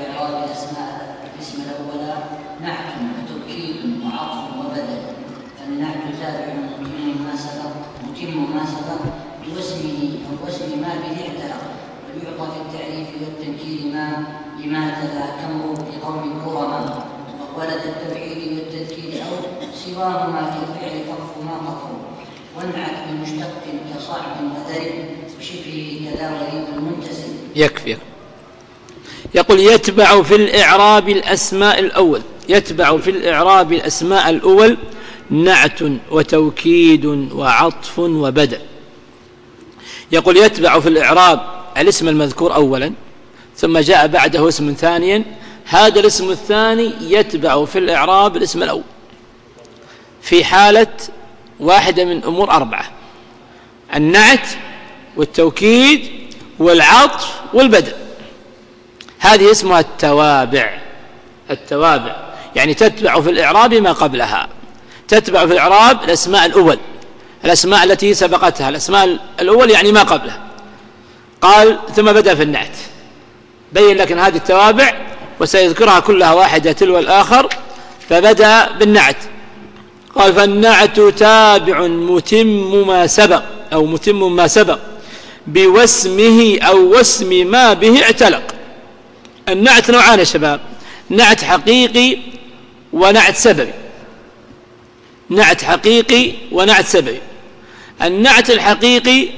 إعراب الاسم الأول نعت وتوكيد وعطف وبدل. فالنعت تابع متم ما سبق بواسمه أو واسم ما به اعتلق، ويعطى في التعريف والتنكير لما تلا كمر لقوم كرما، وولد التفعيل والتذكير أو سواهما في الفعل فرف ما قفوا، وانعت بمشتق كصعب وذرب وشبهه كذا غريب المنتسب. يكفي. يقول يتبع في الإعراب الأسماء الأول، يتبع في الإعراب الأسماء الأول نعت وتوكيد وعطف وبدل. يقول يتبع في الإعراب الاسم المذكور أولا، ثم جاء بعده اسم ثانيا، هذا الاسم الثاني يتبع في الإعراب الاسم الأول في حالة واحدة من أمور أربعة: النعت والتوكيد والعطف والبدل. هذه اسمها التوابع. التوابع يعني تتبع في الإعراب ما قبلها، تتبع في الإعراب الأسماء الأول، الأسماء التي سبقتها، الأسماء الأول يعني ما قبلها. قال ثم بدأ في النعت، بين لكن هذه التوابع وسيذكرها كلها واحدة تلو الآخر. فبدأ بالنعت، قال فالنعت تابع متم ما سبق أو متم ما سبق بواسمه أو واسم ما به اعتلق. النعت نوعان يا شباب: نعت حقيقي ونعت سببي. نعت حقيقي ونعت سببي. النعت الحقيقي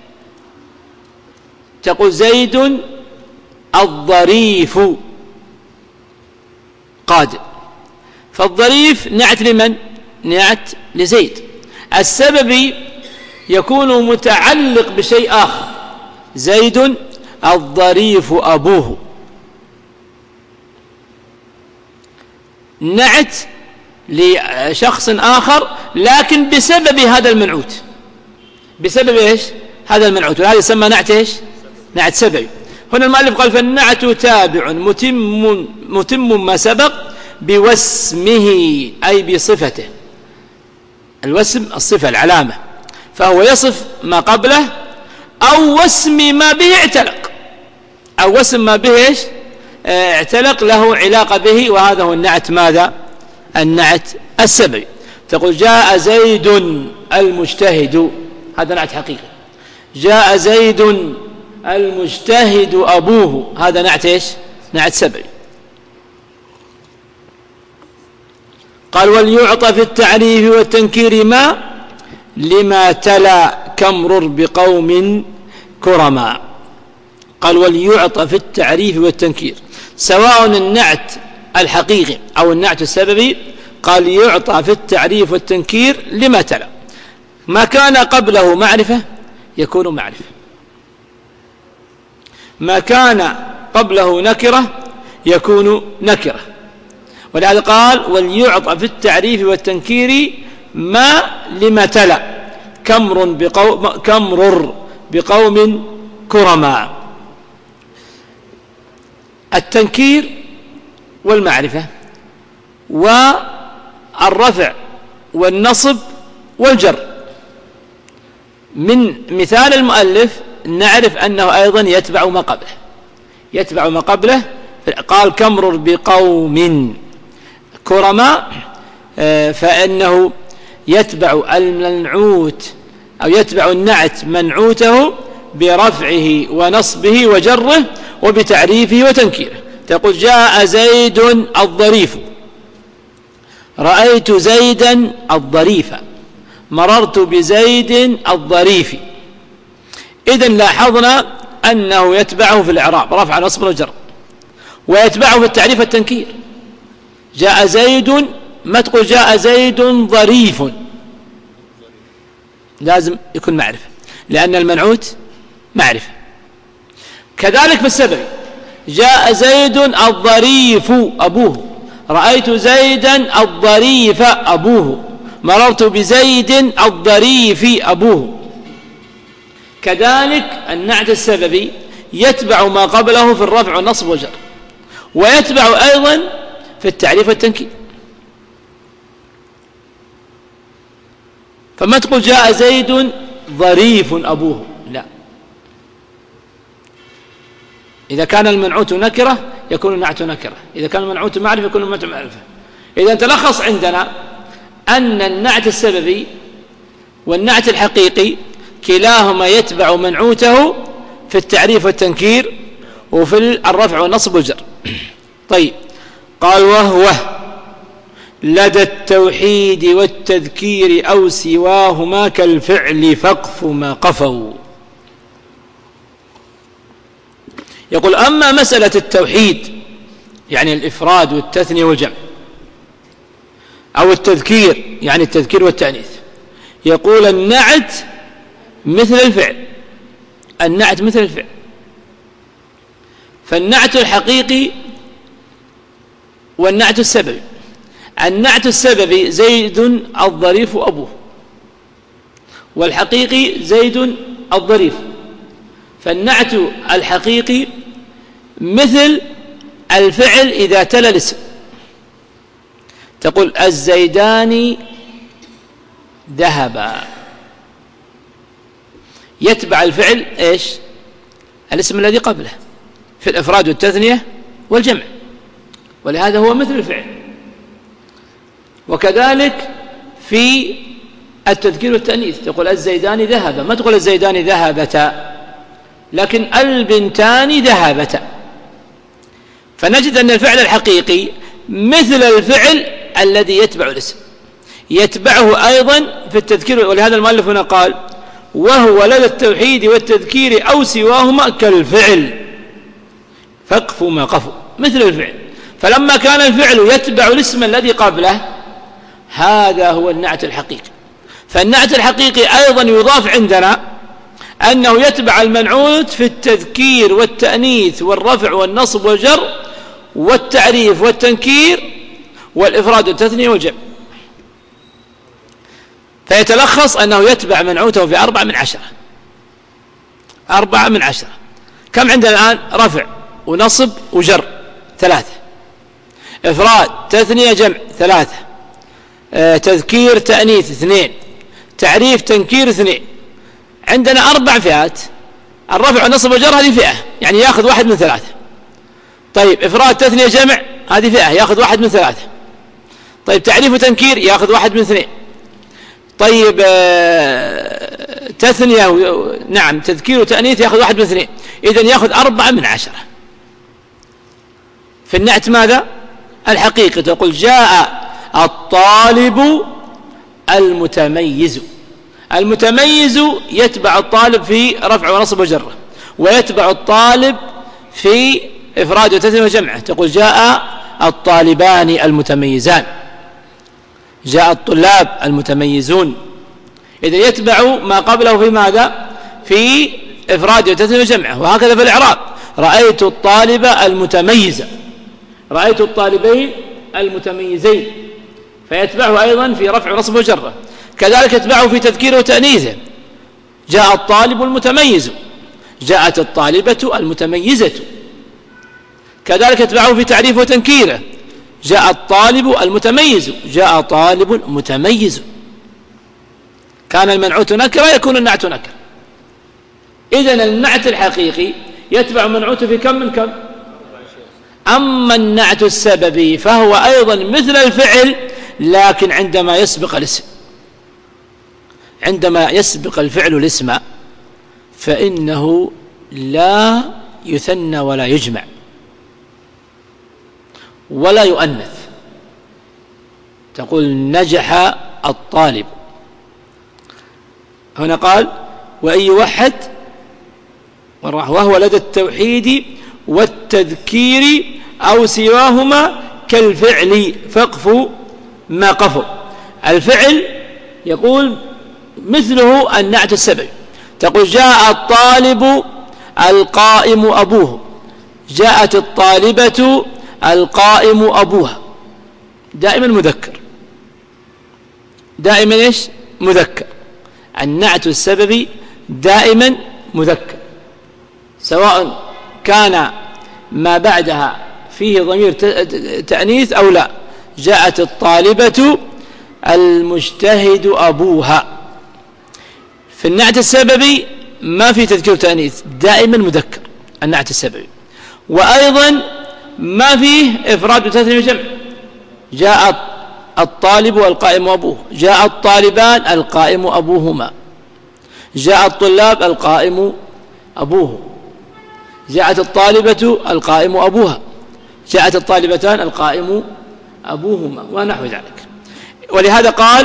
تقول زيد الظريف قادم، فالظريف نعت لمن؟ نعت لزيد. السببي يكون متعلق بشيء آخر: زيد الظريف أبوه. نعت لشخص آخر لكن بسبب هذا المنعوت، بسبب إيش؟ هذا المنعوت، وهذا يسمى نعت إيش؟ نعت سببي. هنا المؤلف قال فالنعت تابع متم ما سبق بواسمه أي بصفته. الوسم الصفة العلامة، فهو يصف ما قبله أو واسم ما به اعتلق، أو واسم ما به إيش؟ اعتلق له علاقة به، وهذا هو النعت ماذا؟ النعت السببي. تقول جاء زيد المجتهد، هذا نعت حقيقي. جاء زيد المجتهد أبوه، هذا نعت إيش؟ نعت سببي. قال وليعطى في التعريف والتنكير ما لما تلا كمرر بقوم كرما. قال وليعطى في التعريف والتنكير، سواء النعت الحقيقي أو النعت السببي. قال يعطى في التعريف والتنكير لما تلا، ما كان قبله معرفة يكون معرفة، ما كان قبله نكرة يكون نكرة. ولهذا قال وليعطى في التعريف والتنكير ما لما تلا كمرر بقوم كرما. التنكير والمعرفة والرفع والنصب والجر، من مثال المؤلف نعرف أنه أيضا يتبع ما قبله، يتبع ما قبله. قال كمرر بقوم كرما، فإنه يتبع المنعوت أو يتبع النعت منعوته برفعه ونصبه وجره وبتعريفه وتنكيره. تقول جاء زيد الظريف، رأيت زيدا الظريف، مررت بزيد الظريف. إذن لاحظنا أنه يتبعه في الإعراب رفع نصب وجر، ويتبعه في التعريف والتنكير. جاء زيد، ما تقول جاء زيد ظريف، لازم يكون معرفة لأن المنعوت معرفة. كذلك في السبب جاء زيد الظريف أبوه، رأيت زيدا الظريف أبوه، مررت بزيد الظريف أبوه. كذلك النعت السببي يتبع ما قبله في الرفع والنصب والجر، ويتبع أيضا في التعريف والتنكير. فما تقول جاء زيد ظريف أبوه، لا، إذا كان المنعوت نكرة يكون النعت نكرة، إذا كان المنعوت معرفة يكون النعت معرفة. إذا تلخص عندنا أن النعت السببي والنعت الحقيقي كلاهما يتبع منعوته في التعريف والتنكير وفي الرفع والنصب والجر. طيب، قال وهو لدى التوحيد والتذكير أو سواهما كالفعل فاقف ما قفوا. يقول أما مسألة التوحيد يعني الإفراد والتثنية والجمع، أو التذكير يعني التذكير والتأنيث، يقول النعت مثل الفعل، النعت مثل الفعل. فالنعت الحقيقي والنعت السببي، النعت السببي زيد الظريف أبوه، والحقيقي زيد الظريف. فالنعت الحقيقي مثل الفعل إذا تلا الاسم، تقول الزيدان ذهبا، يتبع الفعل إيش؟ الاسم الذي قبله في الإفراد والتثنية والجمع، ولهذا هو مثل الفعل. وكذلك في التذكير والتأنيث تقول الزيدان ذهبا، ما تقول الزيدان ذهبتا، لكن البنتان ذهبتا. فنجد أن الفعل الحقيقي مثل الفعل الذي يتبع الاسم، يتبعه أيضا في التذكير. ولهذا المؤلف هنا قال وهو لدى التوحيد والتذكير أو سواهما كالفعل فاقفوا ما قفوا، مثل الفعل. فلما كان الفعل يتبع الاسم الذي قبله هذا هو النعت الحقيقي. فالنعت الحقيقي أيضا يضاف عندنا أنه يتبع المنعوت في التذكير والتأنيث والرفع والنصب والجر والتعريف والتنكير والإفراد والتثنية والجمع. فيتلخص أنه يتبع منعوته في 4 من 10. 4 من 10. كم عندنا الآن؟ رفع ونصب وجر 3، إفراد تثنية جمع 3، تذكير تأنيث 2، تعريف تنكير 2. عندنا 4 فئات. الرفع والنصب والجر هذه فئة، يعني يأخذ 1 من 3. طيب إفراد تثنية جمع هذه فئة، يأخذ 1 من 3. طيب تعريف وتنكير يأخذ 1 من 2. طيب تثنية نعم تذكير وتأنيث يأخذ 1 من 2. إذن يأخذ 4 من 10. في النعت ماذا؟ الحقيقي تقول جاء الطالب المتميز. المتميز يتبع الطالب في رفع ونصب وجر، ويتبع الطالب في إفراد وتثنية وجمع. تقول جاء الطالبان المتميزان، جاء الطلاب المتميزون. إذا يتبع ما قبله في ماذا؟ في إفراد وتثنية وجمع. وهكذا في الإعراب رأيت الطالبة المتميزة، رأيت الطالبين المتميزين، فيتبعه أيضا في رفع ونصب وجر. كذلك يتبعه في تذكيره وتأنيثه، جاء الطالب المتميز، جاءت الطالبة المتميزة. كذلك يتبعه في تعريفه وتنكيره، جاء الطالب المتميز، جاء طالب متميز. كان المنعوت نكرة يكون النعت نكرة. إذن النعت الحقيقي يتبع منعوته في كم من كم؟ أما النعت السببي فهو أيضا مثل الفعل، لكن عندما يسبق الاسم، عندما يسبق الفعل الاسم فإنه لا يثنى ولا يجمع ولا يؤنث. تقول نجح الطالب، هنا قال وأن يوحد وهو لدى التوحيد والتذكير أو سواهما كالفعل فاقفوا ما قفوا. الفعل يقول مثله النعت السببي. تقول جاء الطالب القائم أبوه، جاءت الطالبة القائم أبوها. دائما مذكر، دائما إيش؟ مذكر. النعت السببي دائما مذكر، سواء كان ما بعدها فيه ضمير تأنيث أو لا. جاءت الطالبة المجتهد أبوها. في النعت السببي ما في تذكير تأنيث، دائما مذكر النعت السببي. وأيضا ما فيه إفراد وتثنية وجمع. جاء الطالب والقائم أبوه، جاء الطالبان القائم أبوهما، جاء الطلاب القائم أبوه، جاءت الطالبة القائم أبوها، جاءت الطالبتان القائم أبوهما، ونحو ذلك. ولهذا قال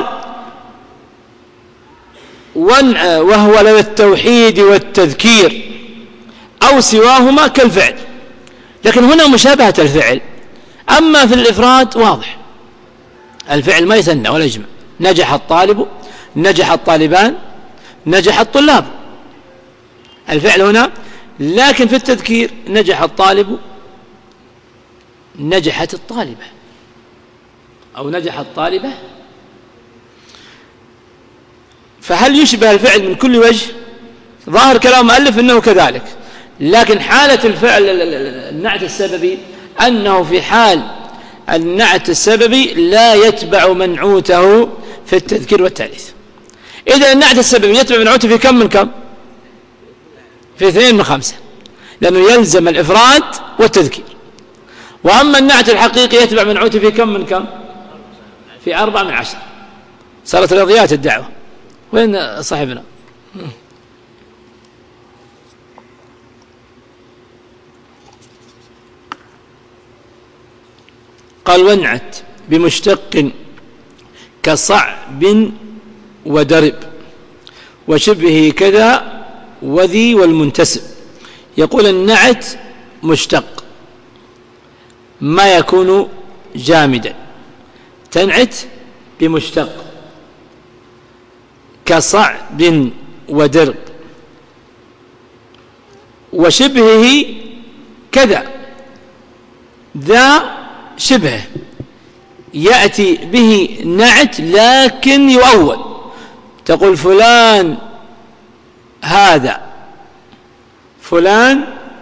وهو لدى التوحيد والتذكير أو سواهما كالفعل. لكن هنا مشابهة الفعل، أما في الإفراد واضح، الفعل ما يثنى ولا يجمع. نجح الطالب، نجح الطالبان، نجح الطلاب، الفعل هنا. لكن في التذكير نجح الطالب، نجحت الطالبة، أو نجح الطالبة. فهل يشبه الفعل من كل وجه؟ ظاهر كلام المؤلف أنه كذلك. لكن حالة الفعل النعت السببي أنه في حال النعت السببي لا يتبع منعوته في التذكير والتأنيث. إذا النعت السببي يتبع منعوته في كم من كم؟ في 2 من 5، لأنه يلزم الإفراد والتذكير. وأما النعت الحقيقي يتبع منعوته في كم من كم؟ في 4 من 10. صارت رياضيات الدعوة. وين صاحبنا؟ قال ونعت بمشتق كصعب ودرب وشبه كذا وذي والمنتسب. يقول النعت مشتق ما يكون جامدا، تنعت بمشتق كصعب ودرب وشبهه كذا، ذا شبهه يأتي به نعت لكن يؤول. تقول فلان هذا، فلان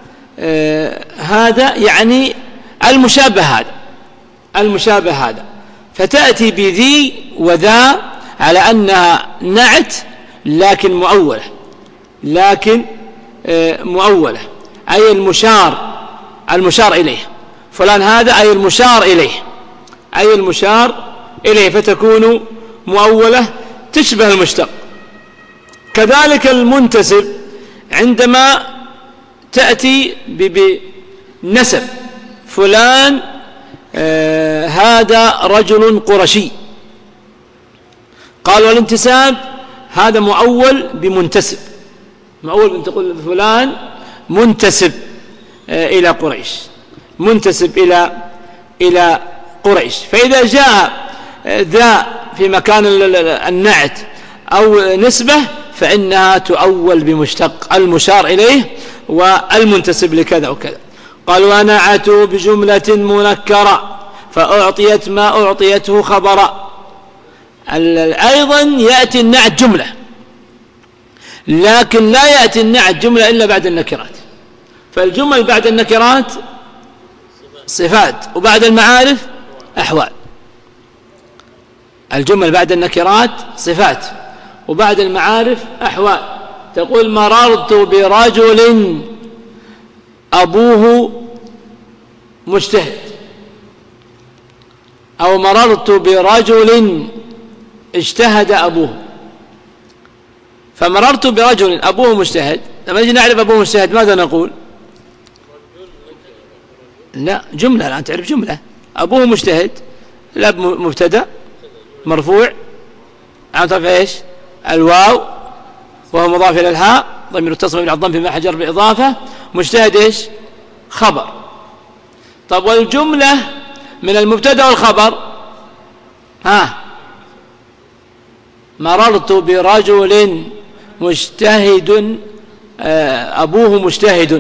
هذا يعني المشابه هذا، المشابه هذا، فتأتي بذي وذا على أنها نعت لكن مؤولة، لكن مؤولة، أي المشار إليه. فلان هذا أي المشار إليه، أي المشار إليه، فتكون مؤولة تشبه المشتق. كذلك المنتسب عندما تأتي بنسب فلان هذا رجل قرشي، قال والانتساب هذا مؤول بمنتسب، مؤول تقول فلان منتسب إلى قريش، منتسب إلى قريش. فإذا جاء ذا في مكان النعت أو نسبة فإنها تؤول بمشتق المشار إليه والمنتسب لكذا وكذا. قال ونعتوا بجملة منكرة فأعطيت ما أعطيته خبرا. أيضا يأتي النعت جملة، لكن لا يأتي النعت جملة إلا بعد النكرات. فالجمل بعد النكرات صفات، وبعد المعارف أحوال. الجمل بعد النكرات صفات، وبعد المعارف أحوال. تقول مررت برجل أبوه مجتهد، أو مررت برجل اجتهد أبوه. فمررت برجل أبوه مجتهد، لما نجي نعرف أبوه مجتهد ماذا نقول؟ لا، جملة الآن تعرف جملة. أبوه مجتهد، الأب مبتدأ مرفوع، عن طرف إيش؟ الواو، وهو مضاف إلى الهاء، ضمير اتصل من الضم في محل جر بإضافة. مجتهد إيش؟ خبر. طب والجملة من المبتدأ والخبر مررت برجل مجتهد أبوه مجتهد،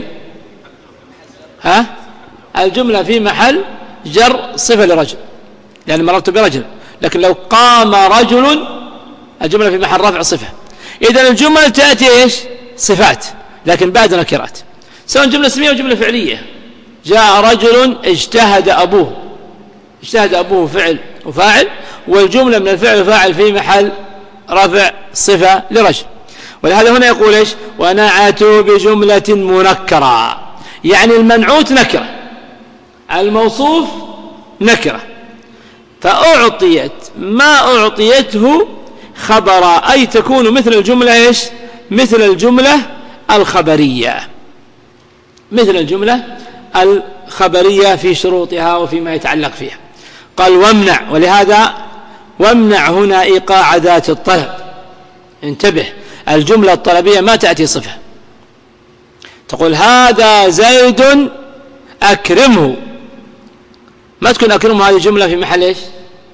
الجملة في محل جر صفة لرجل، يعني مررت برجل. لكن لو قام رجل الجملة في محل رفع صفة. إذن الجمل تأتي إيش؟ صفات، لكن بعد نكرات، سواء جملة اسمية أو جملة فعلية. جاء رجل اجتهد أبوه، اجتهد أبوه فعل وفاعل، والجملة من الفعل والفاعل في محل رفع صفة لرجل. ولهذا هنا يقول إيش؟ ونعتوا بجملة منكرة، يعني المنعوت نكرة، الموصوف نكرة، فأعطيت ما أعطيته خبرا، أي تكون مثل الجملة إيش؟ مثل الجملة الخبرية، مثل الجملة الخبرية في شروطها وفيما يتعلق فيها. قال وامنع، ولهذا وامنع هنا إيقاع ذات الطلب. انتبه، الجملة الطلبية ما تأتي صفة، تقول هذا زيد أكرمه، ما تكون أكرمه هذه جملة في محل إيش؟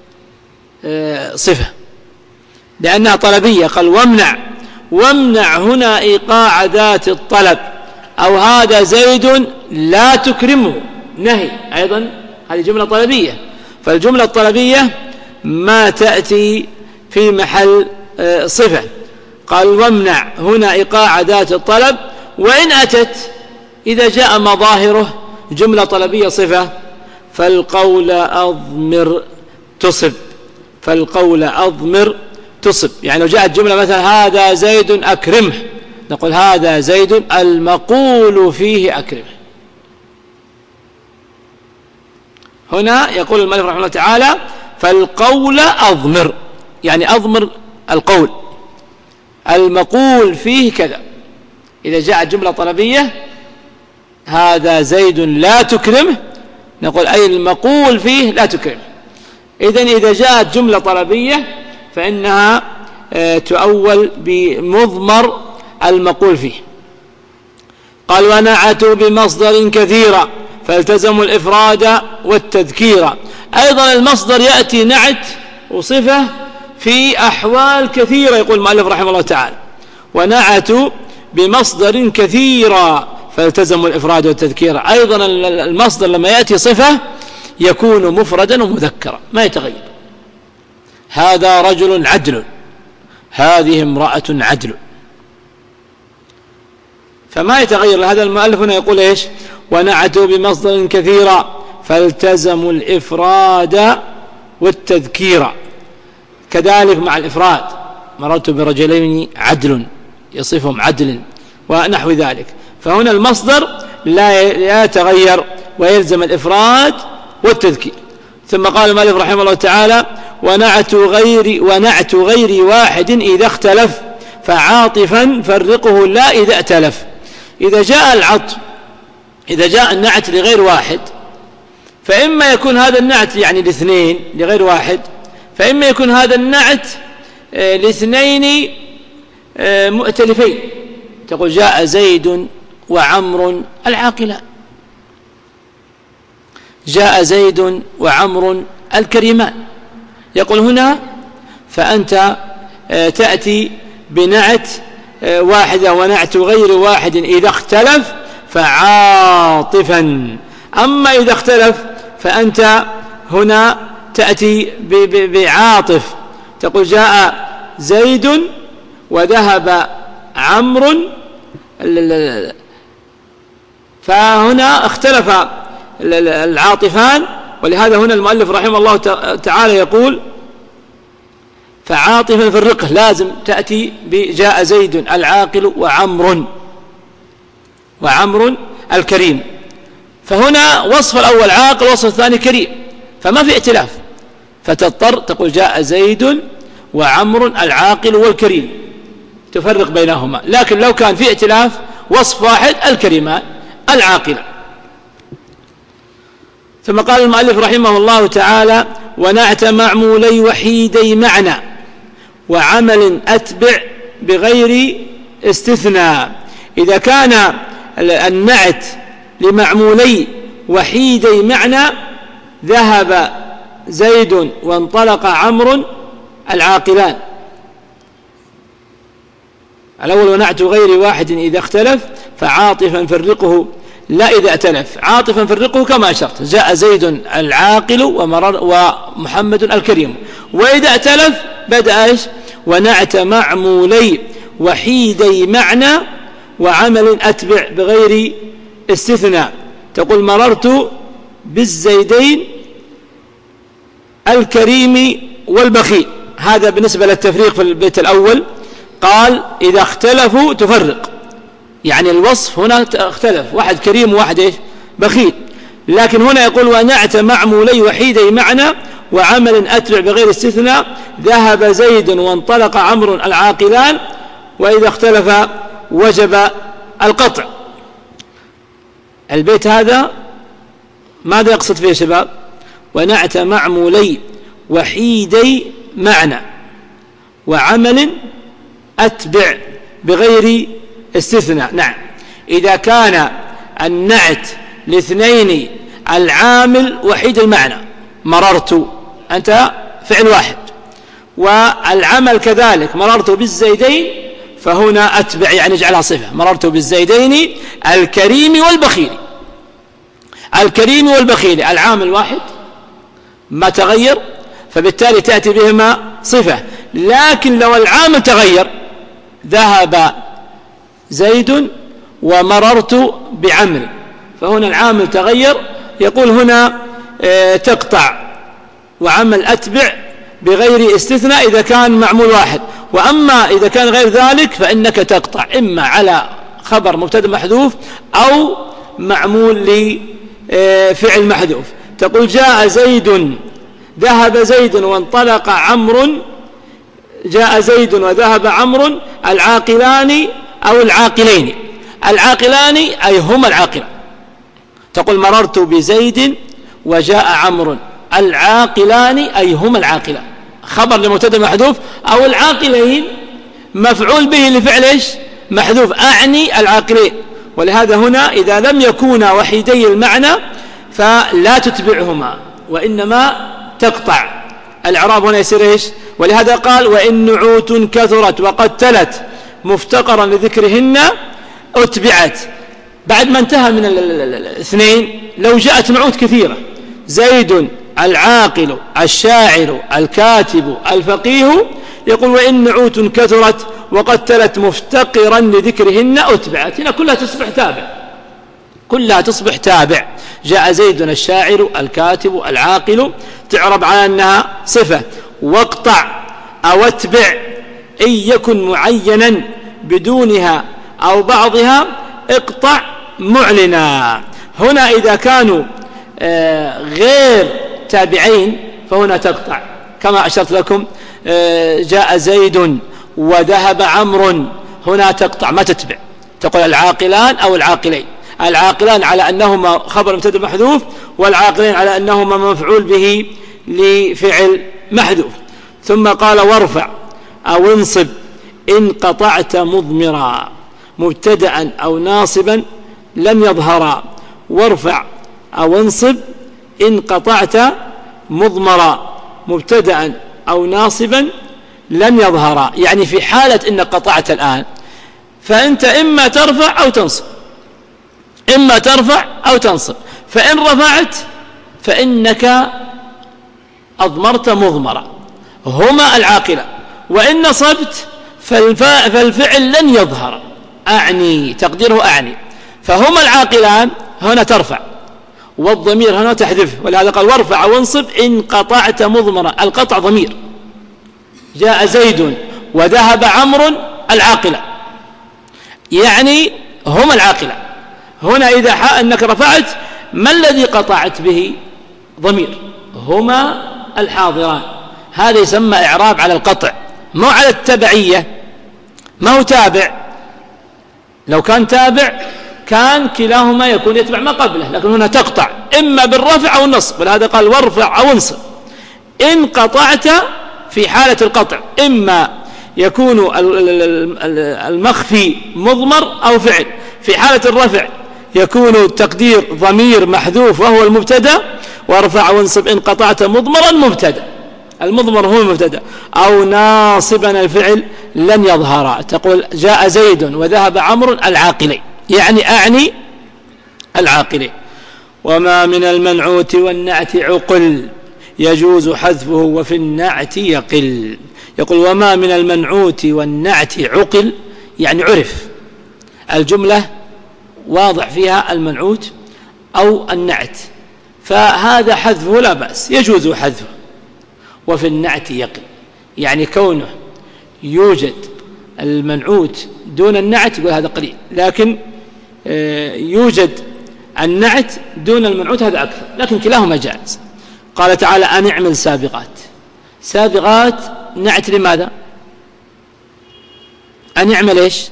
صفة، لأنها طلبية. قال وامنع هنا إيقاع ذات الطلب، أو هذا زيد لا تكرمه، نهي، أيضا هذه جملة طلبية، فالجملة الطلبية ما تأتي في محل صفة. قال وامنع هنا إيقاع ذات الطلب، وإن أتت إذا جاء مظاهره جملة طلبية صفة فالقول أضمر تصب، فالقول أضمر تصب. يعني لو جاءت جملة مثلا هذا زيد أكرمه، نقول هذا زيد المقول فيه أكرمه. هنا يقول المؤلف رحمه الله تعالى فالقول أضمر، يعني أضمر القول المقول فيه كذا. إذا جاءت جملة طلبية هذا زيد لا تكرمه، نقول أي المقول فيه لا تكرمه. إذن إذا جاءت جملة طلبية فإنها تؤول بمضمر المقول فيه. قال ونعتوا بمصدر كثيرا فالتزموا الإفراد والتذكير. أيضا المصدر يأتي نعت وصفة في أحوال كثيرة، يقول المؤلف رحمه الله تعالى ونعتوا بمصدر كثيرا فالتزموا الإفراد والتذكير. أيضا المصدر لما يأتي صفة يكون مفردا ومذكرا ما يتغير، هذا رجل عدل، هذه امرأة عدل، فما يتغير. هذا المؤلف هنا يقول إيش؟ ونعتوا بمصدر كثيرا فالتزموا الإفراد والتذكير. كذلك مع الإفراد مررت برجلين عدل يصفهم عدل ونحو ذلك، فهنا المصدر لا يتغير ويلزم الإفراد والتذكير. ثم قال المؤلف رحمه الله تعالى ونعت غير واحد إذا اختلف فعاطفا فرقه لا إذا ائتلف. إذا جاء العطف، إذا جاء النعت لغير واحد، فإما يكون هذا النعت يعني لاثنين لغير واحد، فإما يكون هذا النعت لاثنين مؤتلفين، تقول جاء زيد وعمر العاقلان، جاء زيد وعمر الكريمان. يقول هنا فأنت تأتي بنعت واحدة ونعت غير واحد إذا اختلف فعاطفا. أما إذا اختلف فأنت هنا تأتي بعاطف، تقول جاء زيد وذهب عمرو، فهنا اختلف العاطفان، ولهذا هنا المؤلف رحمه الله تعالى يقول فعاطفا فرقه، لازم تأتي بجاء زيد العاقل وعمر الكريم. فهنا وصف الأول عاقل وصف الثاني كريم، فما في ائتلاف، فتضطر تقول جاء زيد وعمر العاقل والكريم، تفرق بينهما. لكن لو كان في ائتلاف وصف واحد الكريمان العاقلة. ثم قال المؤلف رحمه الله تعالى ونعت معمولي وحيدي معنى وعمل أتبع بغير استثناء. إذا كان النعت لمعمولي وحيدي معنى ذهب زيد وانطلق عمرو العاقلان، الأول ونعت غير واحد إذا اختلف فعاطفا فرقه لا إذا ائتلف. عاطفا فرقه كما أشرت، جاء زيد العاقل ومحمد الكريم. وإذا ائتلف بدأ إيش؟ ونعت معمولي وحيدي معنى وعمل أتبع بغير استثناء. تقول مررت بالزيدين الكريم والبخيل. هذا بالنسبة للتفريق في البيت الأول. قال إذا اختلفوا تفرق، يعني الوصف هنا اختلف، واحد كريم وواحد إيش؟ بخيل. لكن هنا يقول ونعت معمولي وحيدي معنى وعمل أتبع بغير استثناء ذهب زيد وانطلق عمرو العاقلان وإذا اختلف وجب القطع. البيت هذا ماذا يقصد فيه يا شباب؟ ونعت معمولي وحيدي معنى وعمل أتبع بغير استثناء. نعم، إذا كان النعت لاثنين العامل وحيد المعنى، مررت أنت فعل واحد، والعمل كذلك مررت بالزيدين، فهنا أتبع يعني اجعلها صفة، مررت بالزيدين الكريم والبخيل. الكريم والبخيل العامل واحد ما تغير، فبالتالي تأتي بهما صفة. لكن لو العامل تغير، ذهب زيد ومررت بعمرو، فهنا العامل تغير، يقول هنا تقطع وعمل أتبع بغير استثناء إذا كان معمول واحد. وأما إذا كان غير ذلك فإنك تقطع إما على خبر مبتدأ محذوف أو معمول لفعل محذوف. تقول جاء زيد، ذهب زيد وانطلق عمرو، جاء زيد وذهب عمرو العاقلان أو العاقلين. العاقلان أي هما العاقلان. تقول مررت بزيد وجاء عمرو، العاقلان أي هما العاقلان، خبر لمبتدأ محذوف، أو العاقلين مفعول به لفعل إيش؟ محذوف، أعني العاقلين. ولهذا هنا إذا لم يكونا وحيدي المعنى فلا تتبعهما وإنما تقطع. الإعراب هنا يصير إيش؟ ولهذا قال وإن نعوت كثرت وقد تلت مفتقرا لذكرهن أتبعت. بعد ما انتهى من الاثنين لو جاءت نعوت كثيرة، زيد العاقل الشاعر الكاتب الفقيه، يقول وإن نعوت كثرت وقد تلت مفتقرا لذكرهن أتبعت. هنا كلها تصبح تابع، كلها تصبح تابع. جاء زيد الشاعر الكاتب العاقل، تعرب على أنها صفة. واقطع أو اتبع إن يكن معينا بدونها أو بعضها اقطع معلنا. هنا إذا كانوا غير تابعين فهنا تقطع، كما أشرت لكم جاء زيد وذهب عمرو، هنا تقطع ما تتبع، تقول العاقلان أو العاقلين. العاقلان على أنهما خبر مبتدأ محذوف، والعاقلين على أنهما مفعول به لفعل محذوف. ثم قال وارفع أو انصب إن قطعت مضمرا مبتدأ أو ناصبا لم يظهرا. وارفع أو انصب إن قطعت مضمرا مبتدأ أو ناصبا لم يظهرا، يعني في حالة إنك قطعت الآن فأنت إما ترفع أو تنصب، إما ترفع أو تنصب. فإن رفعت فإنك أضمرت مضمرا، هما العاقلة. وإن نصبت فالفعل لن يظهر، أعني تقديره أعني، فهما العاقلان هنا ترفع والضمير هنا تحذفه. ولهذا قال وارفع وانصب إن قطعت مضمرا. القطع ضمير، جاء زيد وذهب عمرو العاقلة، يعني هما العاقلة. هنا إذا أنك رفعت ما الذي قطعت به؟ ضمير، هما الحاضران. هذا يسمى إعراب على القطع، مو على التبعية. ما هو تابع، لو كان تابع كان كلاهما يكون يتبع ما قبله، لكن هنا تقطع إما بالرفع أو النصب. ولهذا قال وارفع أو انصب إن قطعت. في حالة القطع إما يكون المخفي مضمر أو فعل، في حالة الرفع يكون التقدير ضمير محذوف وهو المبتدأ، وارفع وانصب إن قطعت مضمرا مبتدأ، المضمر هو المبتدأ، أو ناصبا الفعل لن يظهر. تقول جاء زيد وذهب عمرو العاقلين، يعني أعني العاقلين. وما من المنعوت والنعت عقل يجوز حذفه وفي النعت يقل. يقول وما من المنعوت والنعت عقل، يعني عرف الجملة واضح فيها المنعوت أو النعت، فهذا حذفه لا بأس، يجوز حذفه. وفي النعت يقل، يعني كونه يوجد المنعوت دون النعت يقول هذا قليل، لكن يوجد النعت دون المنعوت هذا أكثر، لكن كلاهما جائز. قال تعالى أن اعمل سابغات. سابغات نعت لماذا؟ أن يعمل إيش؟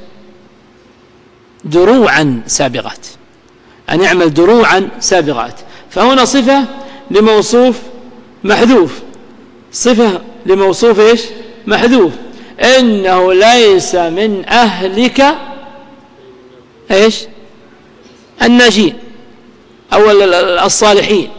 دروعا سابغات. أن يعمل دروعا سابغات، فهنا صفة لموصوف محذوف، صفة لموصوف إيش؟ محذوف. إنه ليس من أهلك إيش؟ الناجين أو الصالحين،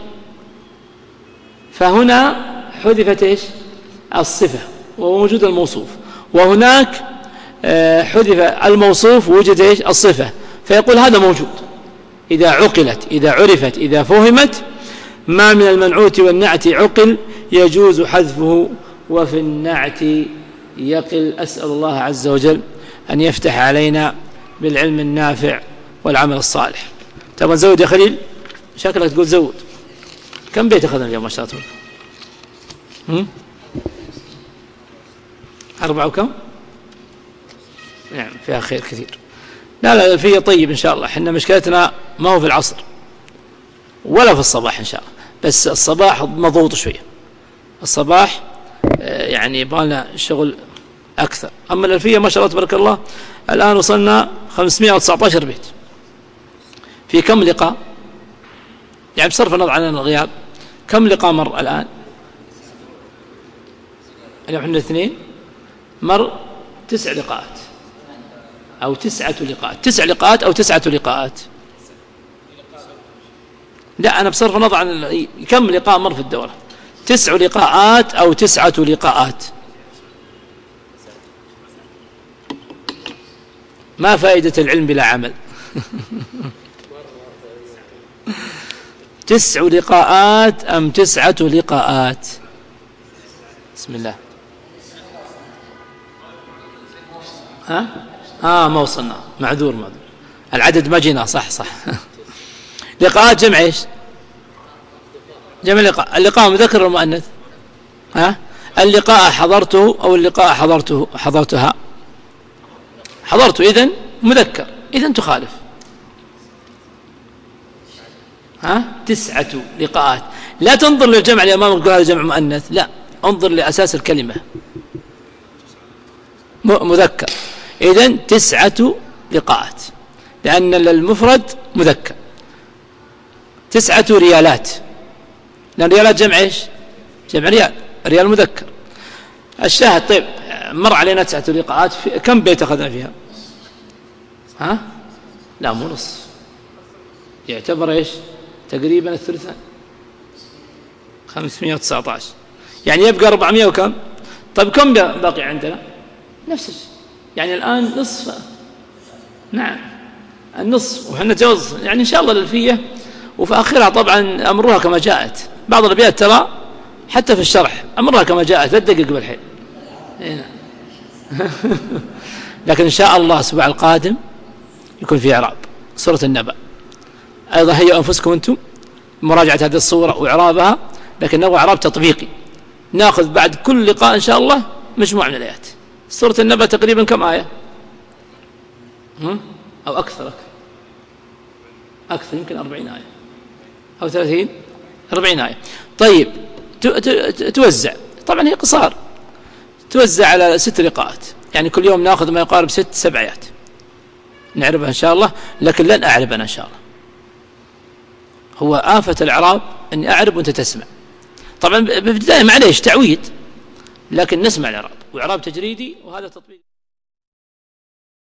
فهنا حذفت إيش؟ الصفة ووجود الموصوف، وهناك حذف الموصوف ووجد إيش؟ الصفة. فيقول هذا موجود إذا عقلت، إذا عرفت، إذا فهمت. ما من المنعوت والنعت عقل يجوز حذفه وفي النعت يقل. أسأل الله عز وجل أن يفتح علينا بالعلم النافع والعمل الصالح. تبغى نزود يا خليل؟ شكلك تقول زود. كم بيت أخذنا اليوم ما شاء الله؟ 4 وكم؟ نعم فيها خير كثير. لا الألفية طيب إن شاء الله. إحنا مشكلتنا ما هو في العصر ولا في الصباح إن شاء الله، بس الصباح مضغوط شوية. الصباح يعني يبغى شغل أكثر. أما الألفية ما شاء الله تبارك الله الآن وصلنا 519 بيت في كم لقاء؟ يعني بصرف النظر عن الغياب كم لقاء مر الآن؟ اليوم احنا 2 مر 9 لقاءات أو 9 لقاءات. 9 لقاءات أو 9 لقاءات. لا أنا بصرف النظر عن كم لقاء مر في الدورة. 9 لقاءات أو 9 لقاءات. ما فائدة العلم بلا عمل؟ 9 لقاءات أم 9 لقاءات؟ بسم الله. ما وصلنا. معذور العدد ما جينا. صح لقاءات جمع ايش؟ جمع لقاء. اللقاء مذكر ومؤنث؟ اللقاء حضرته أو اللقاء حضرتها؟ حضرته إذن مذكر، إذن تخالف. 9 لقاءات. لا تنظر للجمع اللي أمامك تقول هذا جمع مؤنث، لا، انظر لأساس الكلمة مذكر. إذن 9 لقاءات، لأن المفرد مذكر. 9 ريالات، لأن ريالات جمع إيش؟ جمع ريال مذكر. الشاهد طيب مر علينا 9 لقاءات. كم بيت أخذنا فيها؟ لا مو نص، يعتبر إيش؟ تقريبا الثلثان، 519، يعني يبقى 400 وكم. طيب كم باقي عندنا؟ نفس الشيء، يعني الآن نصف. نعم النصف، وحنا نتجاوز يعني إن شاء الله الألفية وفي آخرها طبعا أمرها كما جاءت. بعض الأبيات ترى حتى في الشرح أمرها كما جاءت، لا تدقق بالحين. لكن إن شاء الله الأسبوع القادم يكون في إعراب سورة النبأ. أيضا هيئوا أنفسكم أنتم مراجعة هذه الصورة وإعرابها، لكن هو إعراب تطبيقي. نأخذ بعد كل لقاء إن شاء الله مجموعة من الآيات. سورة النبأ تقريبا كم آية؟ أو أكثر يمكن 40 آية أو 30 40 آية. طيب توزع، طبعا هي قصار، توزع على 6 لقاءات، يعني كل يوم نأخذ ما يقارب 6-7 آيات نعرفها إن شاء الله. لكن لن أعرب أنا إن شاء الله. هو آفة الإعراب أني أعرب وأنت تسمع. طبعا بالبداية معليش تعويد، لكن نسمع الإعراب، وإعراب تجريدي، وهذا تطبيق.